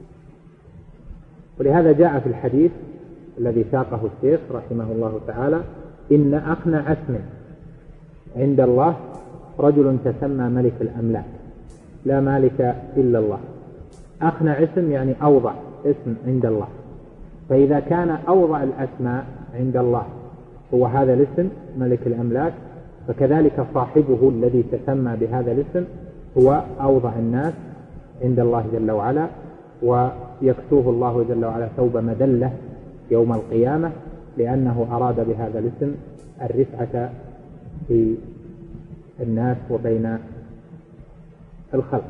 ولهذا جاء في الحديث الذي ساقه الشيخ رحمه الله تعالى: إن أقنع اسم عند الله رجل تسمى ملك الأملاك لا مالك إلا الله. أقنع اسم يعني أوضع اسم عند الله، فإذا كان أوضع الأسماء عند الله هو هذا الاسم ملك الأملاك، فكذلك صاحبه الذي تسمى بهذا الاسم هو أوضع الناس عند الله جل وعلا، ويكسوه الله جل وعلا ثوب مذلة يوم القيامة، لأنه أراد بهذا الاسم الرفعة في الناس وبين الخلق.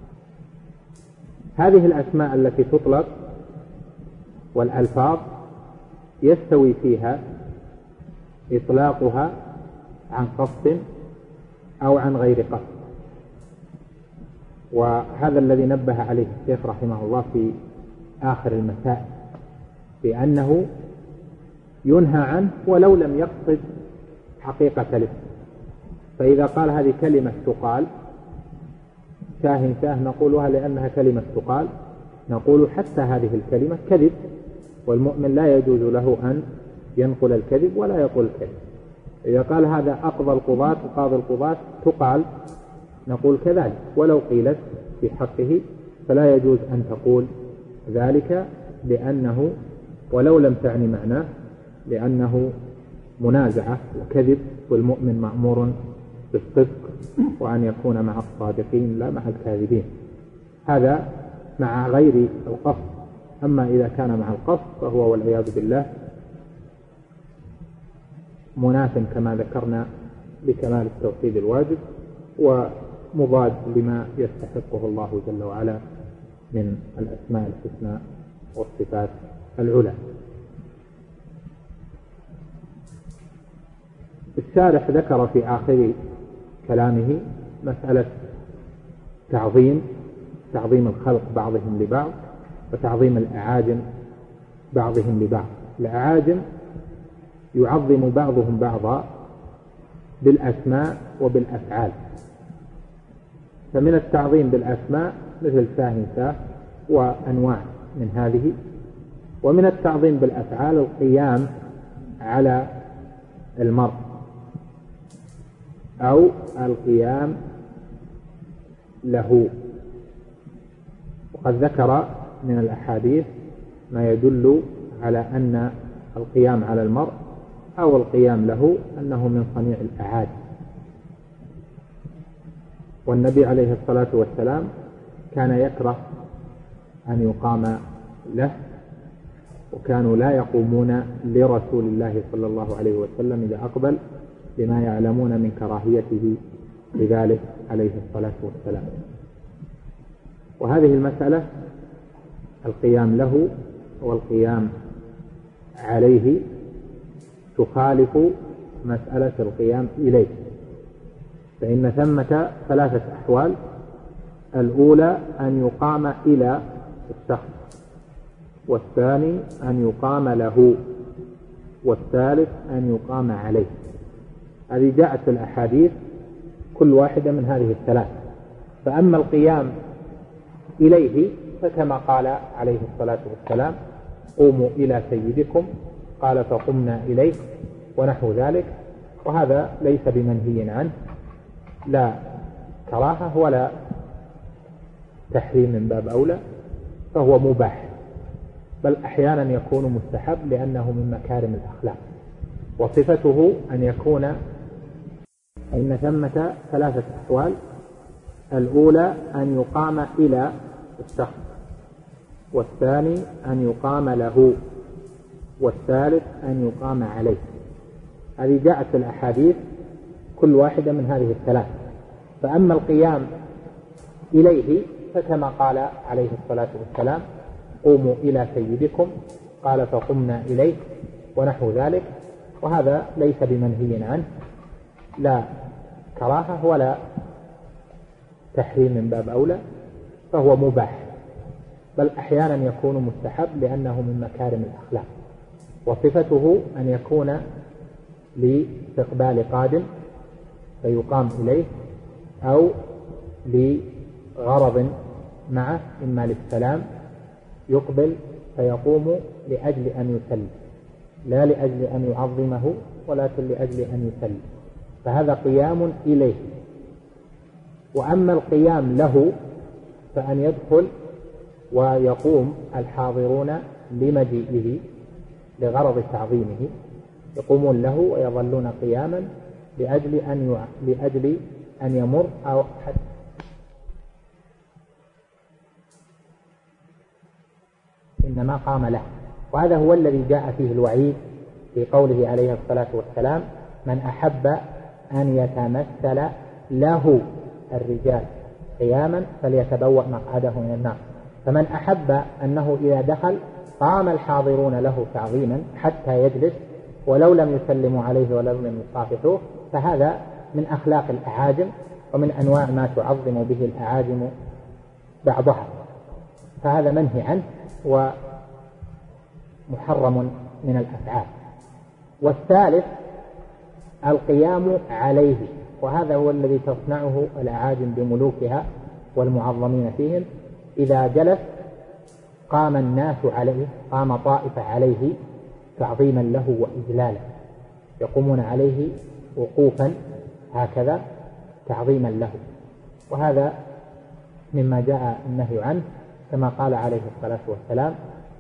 هذه الأسماء التي تطلق والألفاظ يستوي فيها إطلاقها عن قصد أو عن غير قصد، وهذا الذي نبه عليه الشيخ رحمه الله في آخر المسائل، بأنه ينهى عنه ولو لم يقصد حقيقة الاسم. فإذا قال هذه كلمة تقال شاه شاه نقولها لأنها كلمة تقال، نقول حتى هذه الكلمة كذب، والمؤمن لا يجوز له أن ينقل الكذب ولا يقول الكذب. إذا قال هذا أقضى القضاة وقاضي القضاة تقال، نقول كذلك ولو قيلت في حقه، فلا يجوز أن تقول ذلك، لأنه ولو لم تعني معناه، لأنه منازعة وكذب، والمؤمن مأمور بالصدق وأن يكون مع الصادقين لا مع الكاذبين. هذا مع غير القصد. أما إذا كان مع القصد فهو والعياذ بالله مناف كما ذكرنا بكمال التوحيد الواجب، ومضاد لما يستحقه الله جل وعلا من الأسماء الحسنى والصفات العلى. الشارح ذكر في آخر كلامه مسألة تعظيم تعظيم الخلق بعضهم لبعض، وتعظيم الأعاجم بعضهم لبعض. الأعاجم يعظم بعضهم بعضا بالأسماء وبالأفعال، فمن التعظيم بالأسماء مثل ساه ساه وأنواع من هذه، ومن التعظيم بالأفعال القيام على المرء أو القيام له. وقد ذكر من الأحاديث ما يدل على أن القيام على المرء أو القيام له أنه من صنيع الأعاجم. والنبي عليه الصلاة والسلام كان يكره أن يقام له، وكانوا لا يقومون لرسول الله صلى الله عليه وسلم إذا أقبل، لما يعلمون من كراهيته لذلك عليه الصلاة والسلام. وهذه المسألة القيام له والقيام عليه تخالف مسألة القيام إليه، فإن ثمة ثلاثة أحوال: الأولى أن يقام إلى الشخص، والثاني أن يقام له، والثالث أن يقام عليه. هذه جاءت في الأحاديث كل واحدة من هذه الثلاث. فأما القيام إليه فكما قال عليه الصلاة والسلام: قوموا إلى سيدكم، قال فقمنا إليه، ونحو ذلك. وهذا ليس بمنهي عنه، لا كراهة ولا تحريم من باب أولى، فهو مباح، بل أحيانا يكون مستحب لأنه من مكارم الأخلاق. وصفته أن يكون، إن ثمة ثلاثة أحوال: الأولى أن يقام إلى الشخص، والثاني أن يقام له، والثالث أن يقام عليه. هذه جاءت في الأحاديث كل واحدة من هذه الثلاث. فأما القيام إليه فكما قال عليه الصلاة والسلام: قوموا إلى سيدكم، قال فقمنا إليه، ونحو ذلك. وهذا ليس بمنهي عنه، لا كراهة ولا تحريم من باب أولى، فهو مباح، بل أحيانا يكون مستحب لأنه من مكارم الأخلاق. وصفته أن يكون لاستقبال قادم فيقام إليه، أو لغرض معه، إما للسلام يقبل فيقوم لأجل أن يسلم، لا لأجل أن يعظمه ولكن لأجل أن يسلم، فهذا قيام إليه. وأما القيام له فأن يدخل ويقوم الحاضرون لمجيئه لغرض تعظيمه، يقومون له ويظلون قياما لأجل أن يع... لأجل أن يمر أو حد إنما قام له. وهذا هو الذي جاء فيه الوعيد في قوله عليه الصلاة والسلام: من أحب أن يتمثل له الرجال قياما فليتبوأ مقعده من النار. فمن أحب أنه إذا دخل قام الحاضرون له تعظيما حتى يجلس ولو لم يسلموا عليه ولو لم يصافحوه، فهذا من أخلاق الأعاجم ومن أنواع ما تعظم به الأعاجم بعضها، فهذا منهي عنه ومحرم من الأفعال. والثالث القيام عليه، وهذا هو الذي تصنعه الأعاجم بملوكها والمعظمين فيهم. إذا جلس قام الناس عليه، قام طائفة عليه تعظيما له وإجلالا، يقومون عليه وقوفا هكذا تعظيما له. وهذا مما جاء النهي عنه، كما قال عليه الصلاة والسلام: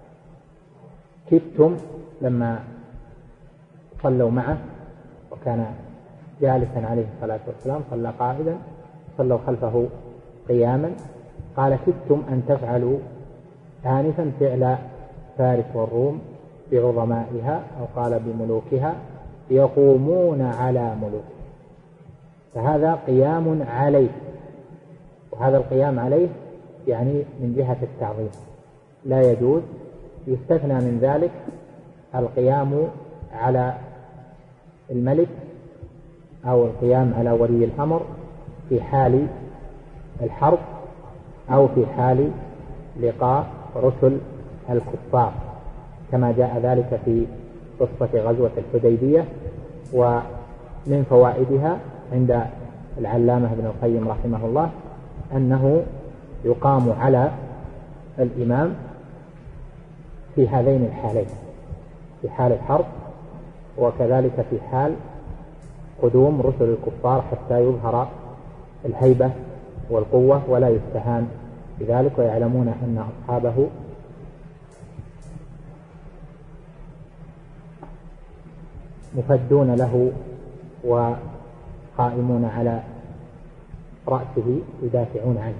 كدتم لما صلوا معه وكان جالسا عليه الصلاة والسلام، صلى قائدا، صلوا خلفه قياما، قال كدتم أن تفعلوا آنفا فعل فارس والروم بعظمائها أو قال بملوكها يقومون على ملوك، فهذا قيام عليه، وهذا القيام عليه يعني من جهة التعظيم لا يجوز. يستثنى من ذلك القيام على الملك أو القيام على ولي الأمر في حال الحرب أو في حال لقاء رسل الكفار، كما جاء ذلك في قصة غزوة الحديبية. ومن فوائدها عند العلامة ابن القيم رحمه الله أنه يقام على الإمام في هذين الحالين، في حال الحرب وكذلك في حال قدوم رسل الكفار حتى يظهر الهيبة والقوة ولا يستهان بذلك، ويعلمون أن أصحابه مفدون له وقائمون على رأسه يدافعون عنه.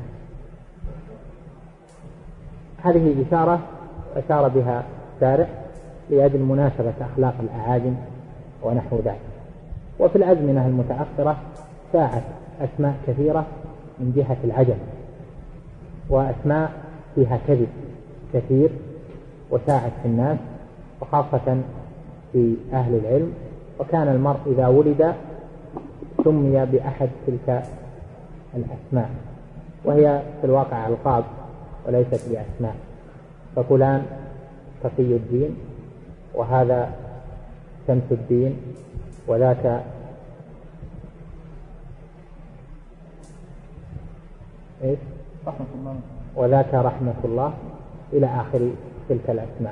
هذه إشارة أشار بها الشارع لأجل مناسبة أخلاق الأعاجم ونحو ذلك. وفي الأزمنة المتأخرة ساعت أسماء كثيرة من جهة العجم، وأسماء فيها كذب كثير وساعت في الناس وخاصة في أهل العلم، وكان المرء إذا ولد سمي بأحد تلك الأسماء وهي في الواقع ألقاب وليست بأسماء، ففلان تقي الدين وهذا شمس الدين وذاك إيش؟ رحمة الله وذاك رحمة الله إلى آخر تلك الأسماء.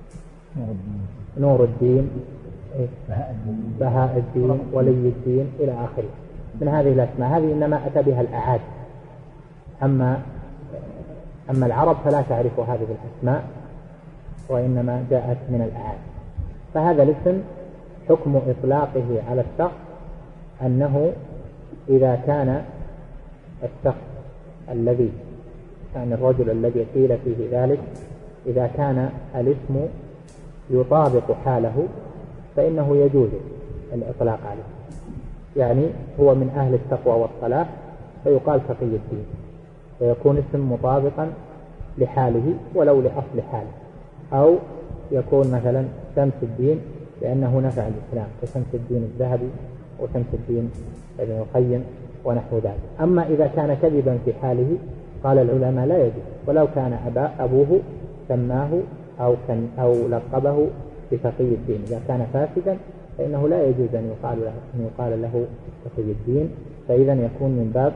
نور الدين، بهاء الدين، ولي الدين إلى آخره من هذه الأسماء. هذه إنما أتى بها الأعاجم، أما أما العرب فلا تعرف هذه الأسماء وإنما جاءت من الأعاجم. فهذا الاسم حكم إطلاقه على الشخص أنه إذا كان الشخص الذي يعني الرجل الذي قيل فيه ذلك إذا كان الاسم يطابق حاله فإنه يجوز الإطلاق عليه، يعني هو من أهل التقوى والصلاح فيقال تقي الدين، ويكون اسم مطابقا لحاله ولو لأصل حاله، أو يكون مثلا شمس الدين لأنه نفع الإسلام كشمس الدين الذهبي وشمس الدين ابن القيم ونحو ذلك. أما إذا كان كذبا في حاله قال العلماء لا يجوز، ولو كان أبا أبوه سماه أو, كان أو لقبه بتقي الدين، إذا كان فاسدا فإنه لا يجوز أن يقال له, أن يقال له تقي الدين، فإذا يكون من باب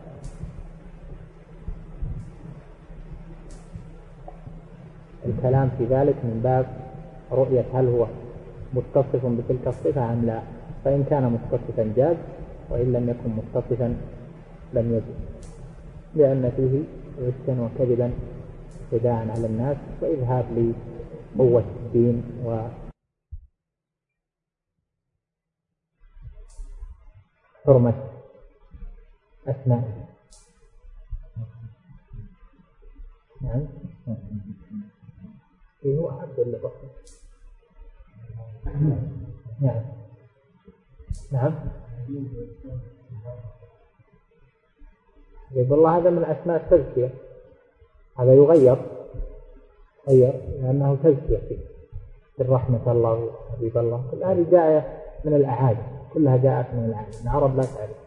الكلام في ذلك من باب رؤية هل هو متصف بتلك الصفة أم لا، فإن كان متصفا جاز، وإن لم يكن متصفا لم يجوز، لأن فيه غشا وكذبا خداعا على الناس وإذهاب لقوة الدين وحرمة أسمائه. نعم إيه هو عبد الله بطل. نعم نعم حبيب الله هذا من أسماء التزكية، هذا يغير غير لأنه تزكية فيه بالرحمة الله حبيب الله. كل هذه جاءت من الأعاجم، كلها جاءت من الأعاجم، العرب لا تعرف.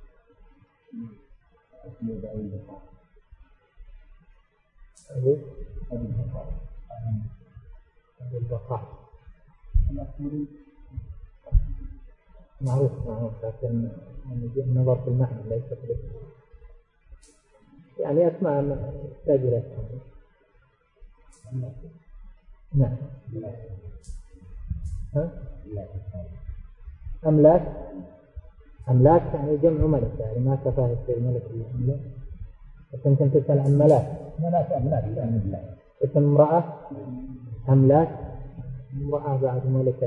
أبو أبو البقاء معروف معروف، لكن النظر في المعنى ليس في الاسم، يعني أسماء تجري. نعم ها؟ أملاك أملاك يعني جمع ملك، يعني ما كفاه في الملك إلا أملاك، لكن كنت تسأل عن ملاك ملاك أملاك يعني اسم امرأة أملاك امرأة بعد ملكة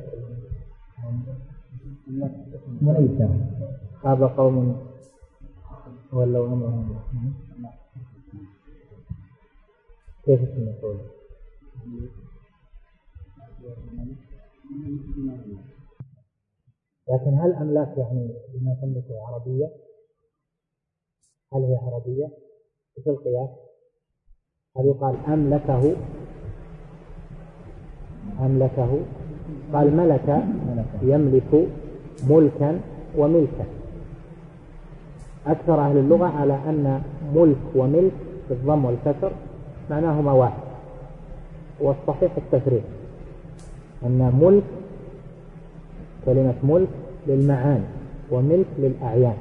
ملكة خاب قوم ولوا أمرهم. كيف المفعول؟ لكن هل أملاك يعني بما تملكه عربية؟ هل هي عربية؟ في القياس هل يقال أملكه أملكه قال ملك يملك ملكا وملكا. أكثر أهل اللغة على أن ملك وملك بالضم والكسر معناهما واحد، والصحيح التفريق، أن ملك كلمة ملك للمعاني وملك للأعيان.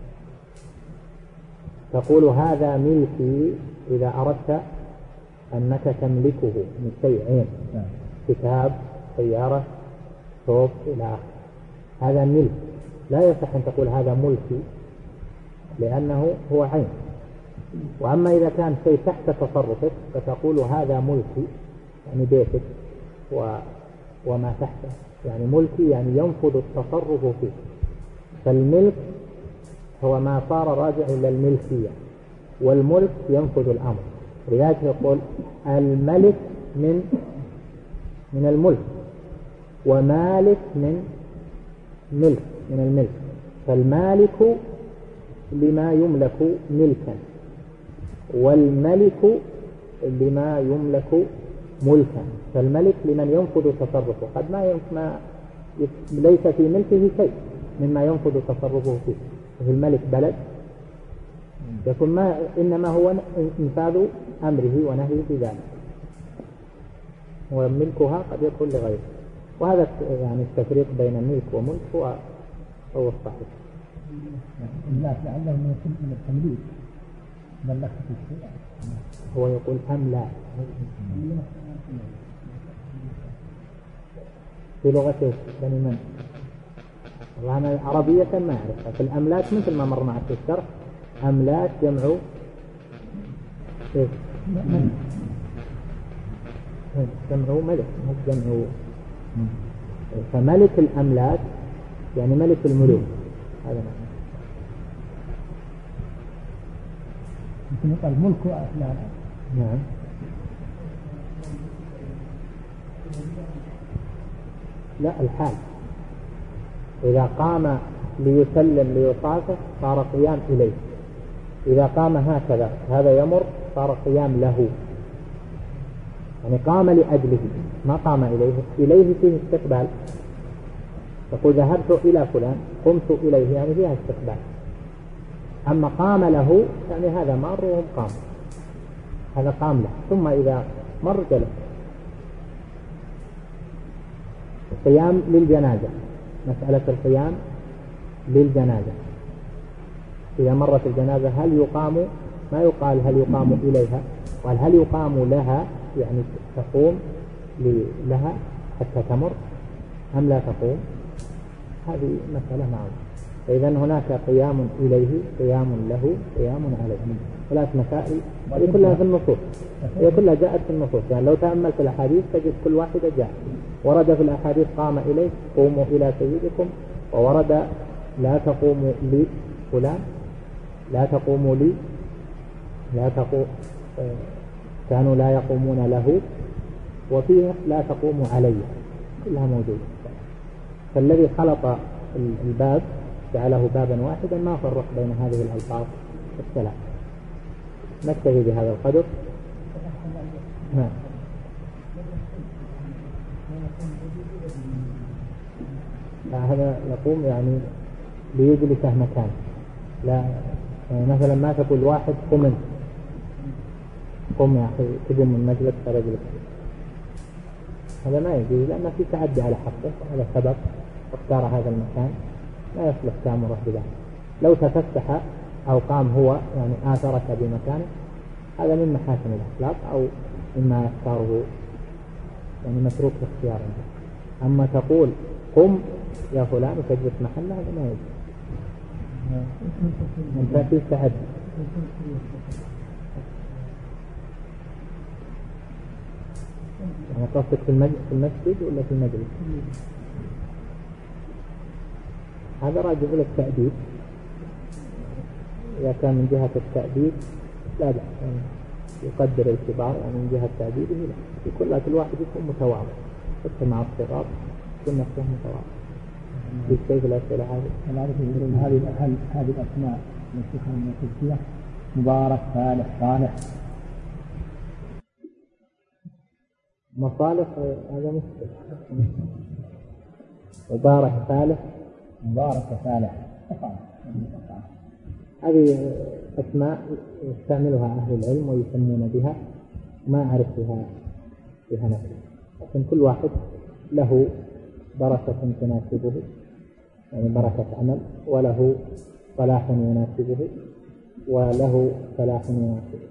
تقول هذا ملكي إذا أردت أنك تملكه من شيئين، كتاب، سيارة، ثوب إلى آخره، هذا ملك. لا يصح أن تقول هذا ملكي لأنه هو عين. وأما إذا كان شيء تحت تصرفك فتقول هذا ملكي يعني بيتك و... وما تحته، يعني ملكي يعني ينفذ التصرف فيه. فالملك هو ما صار راجع إلى الملكية، والملك ينفذ الأمر. لذلك يقول الملك من من الملك، ومالك من ملك من الملك. فالمالك لما يملك ملكا، والملك لما يملك ملكا. فالملك لمن ينفذ تصرفه، قد ما, ما ليس في ملكه شيء مما ينفذ تصرفه فيه. في الملك بلد يكون ما إنما هو انفاذ أمره ونهيه في ذلك، وملكها قد يكون لغيره. وهذا يعني التفريق بين ملك وملك هو هو الصحيح. لا لعله يكون من التمليك ملكت الشيء. هو يقول أملاك في لغته بني من والله أنا عربية ما أعرفها. في الأملاك مثل ما مر معك في الشرح، أملاك جمع إيه؟ جمع ملك مش جمع. فملك الأملاك يعني ملك الملوك، هذا معنى. يمكن يقال ملك لا. نعم. لا الحال إذا قام ليسلم ليصافح صار قيام إليه. إذا قام هكذا هذا يمر صار قيام له، يعني قام لأجله ما قام إليه. إليه فيه استقبال، تقول ذهبت إلى فلان قمت إليه يعني فيها استقبال. أما قام له يعني هذا مر وهم قام، هذا قام له ثم إذا مر جلس. القيام للجنازة، مسألة القيام للجنازة إذا مرت الجنازة هل يقام؟ ما يقال هل يقام إليها، قال هل يقام لها يعني تقوم لها حتى تمر أم لا تقوم. هذه مسألة معروفة. فإذا هناك قيام إليه، قيام له، قيام عليه. ثلاث مسائل هي كلها في النصوص، هي كلها جاءت في النصوص. يعني لو تأملت الأحاديث تجد كل واحدة جاء. ورد في الأحاديث قام إليه قوموا إلى سيدكم، وورد لا تقوموا لي فلان، لا تقوموا لي، لا تقوم كانوا لا يقومون له، وفيها لا تقوموا علي، كلها موجودة. فالذي خلط الباب جعله بابا واحدا ما فرق بين هذه الألفاظ الثلاث. نكتفي بهذا القدر. نعم. هذا يقوم يعني ليجلسه مكان، لا يعني مثلا ما تقول واحد قم انت، قم يا أخي تقوم من مجلس فرجلك، هذا ما يجوز لأن في تعدي على حقه. هذا سبب اختار هذا المكان لا يصلح تامره بذلك. لو تفتح أو قام هو يعني آثرك بمكانه هذا من محاسن الأخلاق أو مما يختاره يعني متروك اختياره. أما تقول قم يا فلان وتجلس محله هذا ما يجوز، أنت في تعدي. يعني قصدك في المسجد ولا في المجلس؟ هذا راجع إلى التأديب. إذا كان من جهة التأديب لا بأس يقدر الكبار يعني من جهة تعديله لا، يكون لكن الواحد يكون متواضع حتى مع الصغار يكون نفسه متواضع. في كيف الأسئلة هذه؟ أنا أعرف يقولون هذه هل هذه الأسماء التي من التزكية مبارك صالح صالح مصالح هذا مشكلة. مبارك صالح مبارك صالح هذه أسماء يستعملها أهل العلم ويسمون بها، ما أعرف بها بها نفسي، لكن كل واحد له بركة تناسبه، يعني بركة عمل، وله صلاح يناسبه وله صلاح يناسبه.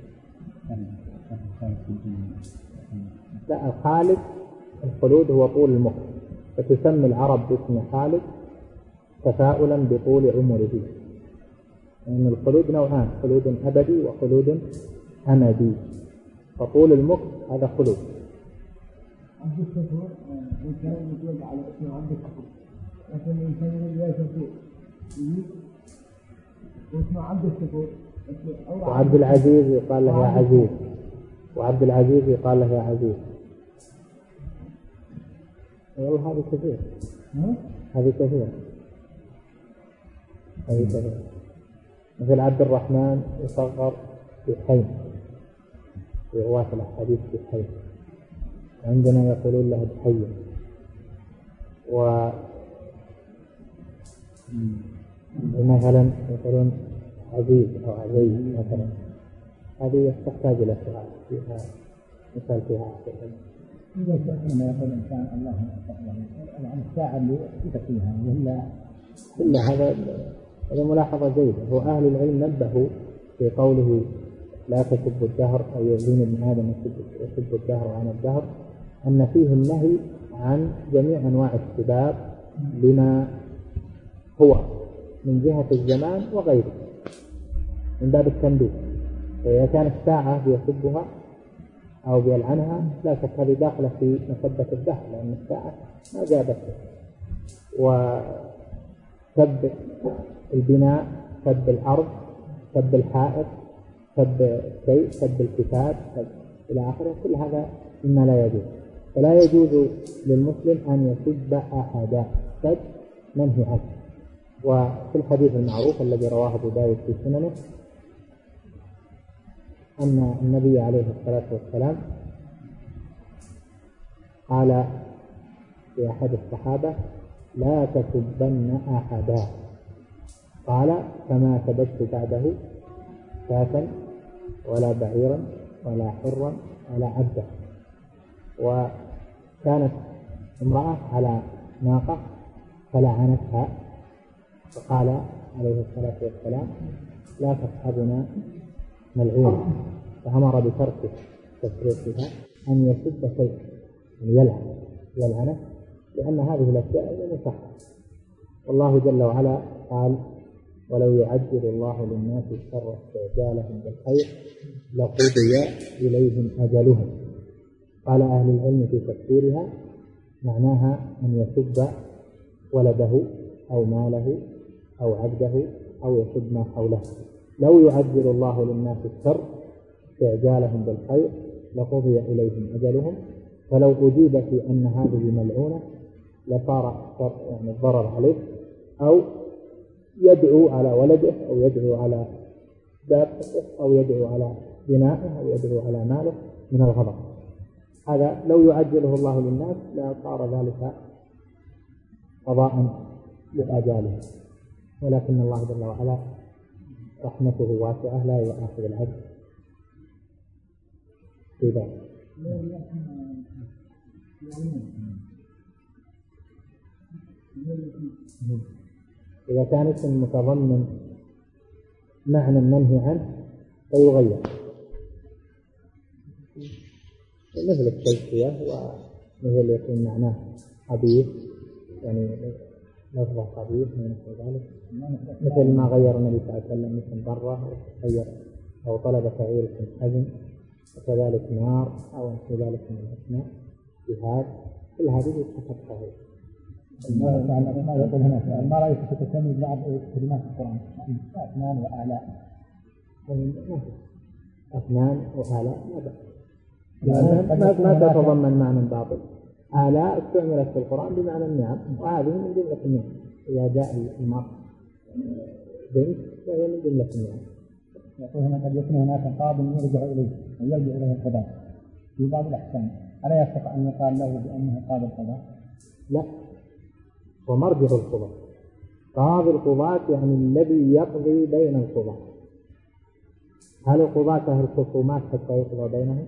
لا، الخالد الخلود هو طول المكث، فتسمي العرب باسم خالد تفاؤلا بطول عمره، لأن يعني الخلود نوعان، خلود أبدي وخلود أمدي، فطول المكث هذا خلود. عبد الشكور إنسان يقول على اسمه عبد الشكور، لكن الإنسان يقول يا شكور واسمه عبد الشكور. وعبد العزيز يقال له يا عزيز، وعبد العزيز يقال له يا عزيز. والله هذه كثير، هذه كثير هذه كثير مثل عبد الرحمن يصغر بحين في رواة الأحاديث بحين، عندنا يقولون له بحي، و مثلا يقولون عزيز أو عزيز مثلا، هذه تحتاج إلى سؤال فيها مثال فيها أحسن. إذا كان يقول إنسان اللهم عن الساعة اللي فيها ولا كل هذا هذا ملاحظة جيدة. هو أهل العلم نبهوا في قوله لا تسبوا الدهر أو يؤذون ابن آدم يسبوا الدهر وعن الدهر، أن فيه النهي عن جميع أنواع السباب لما هو من جهة الزمان وغيره من باب التنبيه. فإذا كانت الساعة بيسبها أو بيلعنها لا شك هذه داخلة في مسبة الدهر، لأن الساعة ما جابت. وسب البناء، سب الأرض، سب الحائط، سب الشيء، سب الكتاب، سب إلى آخره، كل هذا مما لا يجوز. فلا يجوز للمسلم أن يسب أحدا، سب منهي عنه. وفي الحديث المعروف الذي رواه أبو داود في سننه أن النبي عليه الصلاة والسلام قال لأحد الصحابة لا تسبن أحدا، قال فما سببت بعده شاة ولا بعيرا ولا حرا ولا عبدا. وكانت امرأة على ناقة فلعنتها، فقال عليه الصلاة والسلام لا تصحبنا ملعون، فأمر بترك تفريقها أن يسب شيئا يلعن يلعنه، لأن هذه الأشياء مصحة. والله جل وعلا قال ولو يعجل الله للناس الشر استعجالهم بالخير لقضي إليهم أجلهم. قال أهل العلم في تفسيرها معناها أن يسب ولده أو ماله أو عبده أو يسب ما حوله. لو يعجل الله للناس الشر استعجالهم بالخير لقضي إليهم أجلهم، فلو أجيب في أن هذه ملعونة لصار يعني الضرر عليه، أو يدعو على ولده أو يدعو على دابته أو يدعو على بنائه أو يدعو على ماله من الغضب. هذا لو يعجله الله للناس لا صار ذلك قضاء لآجاله، ولكن الله جل وعلا رحمته واسعة لا يؤاخذ العبد في ذلك. إذا كان اسم متضمن معنى المنهي عنه فيغير، مثل التزكية ومثل يكون معناه قبيح، يعني لفظة قبيح مثل ذلك، مثل ما غير النبي صلى الله عليه وسلم مثل ضرة غير أو طلب تغيير حزم، وكذلك نار أو مثل ذلك من الأسماء جهاد، كل هذه تتفق. ما يقول هنا ما رأيك تتكلم بعض كلمات القرآن أثمان وأعلى؟ أثنان وآلاء ما بأس، ما تتضمن معنى باطل. آلاء استعملت في القرآن بمعنى النعم، وهذه من جملة النعم. إذا جاء المرء بنت فهي من جملة النعم. هنا قد يكون هناك قاض يرجع إليه ويلجأ إليه القضاء في بعض الأحكام، ألا يصح أن يقال له بأنه قاضي القضاء؟ لا، ومرجع القضاء. قاضي القضاة يعني الذي يقضي بين القضاة. هل القضاة أهل الخصومات حتى يقضى بينهم؟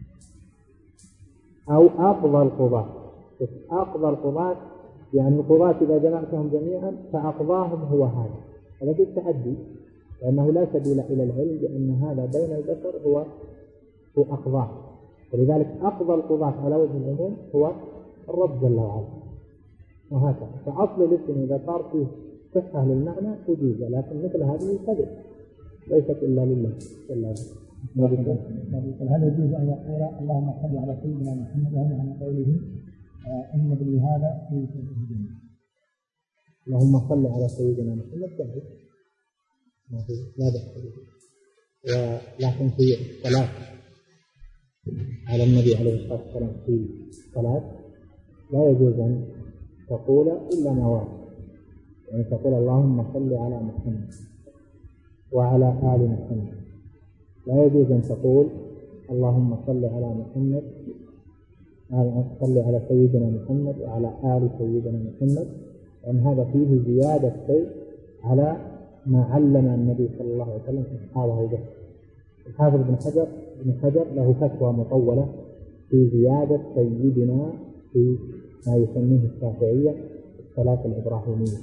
أو أقضى القضاة؟ أقضى القضاة يعني القضاة إذا جمعتهم جميعا فأقضاهم هو هذا. هذا في التحدي، لأنه لا سبيل إلى العلم بأن هذا بين البشر هو هو أقضاه، ولذلك أقضى القضاة على وجه العموم هو الرب جل وعلا، وهكذا. فأصل الاسم إذا صار فيه صحة للمعنى تجيز، لكن مثل هذه كذب ليست إلا لله جل وعلا. هل يجوز أن يقول اللهم صل على سيدنا محمد وهذا عن قوله إن بلي هذا في الجنة؟ اللهم صل على سيدنا محمد جائز، ما في لا بأس به، ولكن في الصلاة على النبي عليه الصلاة والسلام في الصلاة لا يجوز أن تقول إلا ما ورد، يعني تقول اللهم صل على محمد وعلى آل محمد. لا يجوز أن تقول اللهم صل على محمد صل على سيدنا محمد وعلى آل سيدنا محمد، لأن هذا فيه زيادة شيء على ما علم النبي صلى الله عليه وسلم أصحابه به. الحافظ ابن حجر ابن حجر له فتوى مطولة في زيادة سيدنا في ما يسميه الشافعية الصلاة الإبراهيمية،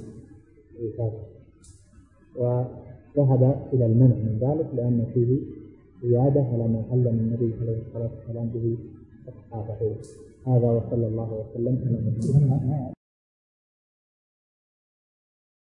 وذهب إلى المنع من ذلك لأن فيه زيادة على ما علم النبي عليه الصلاة والسلام به أصحابه. هذا وصلى الله وسلم على نبينا محمد.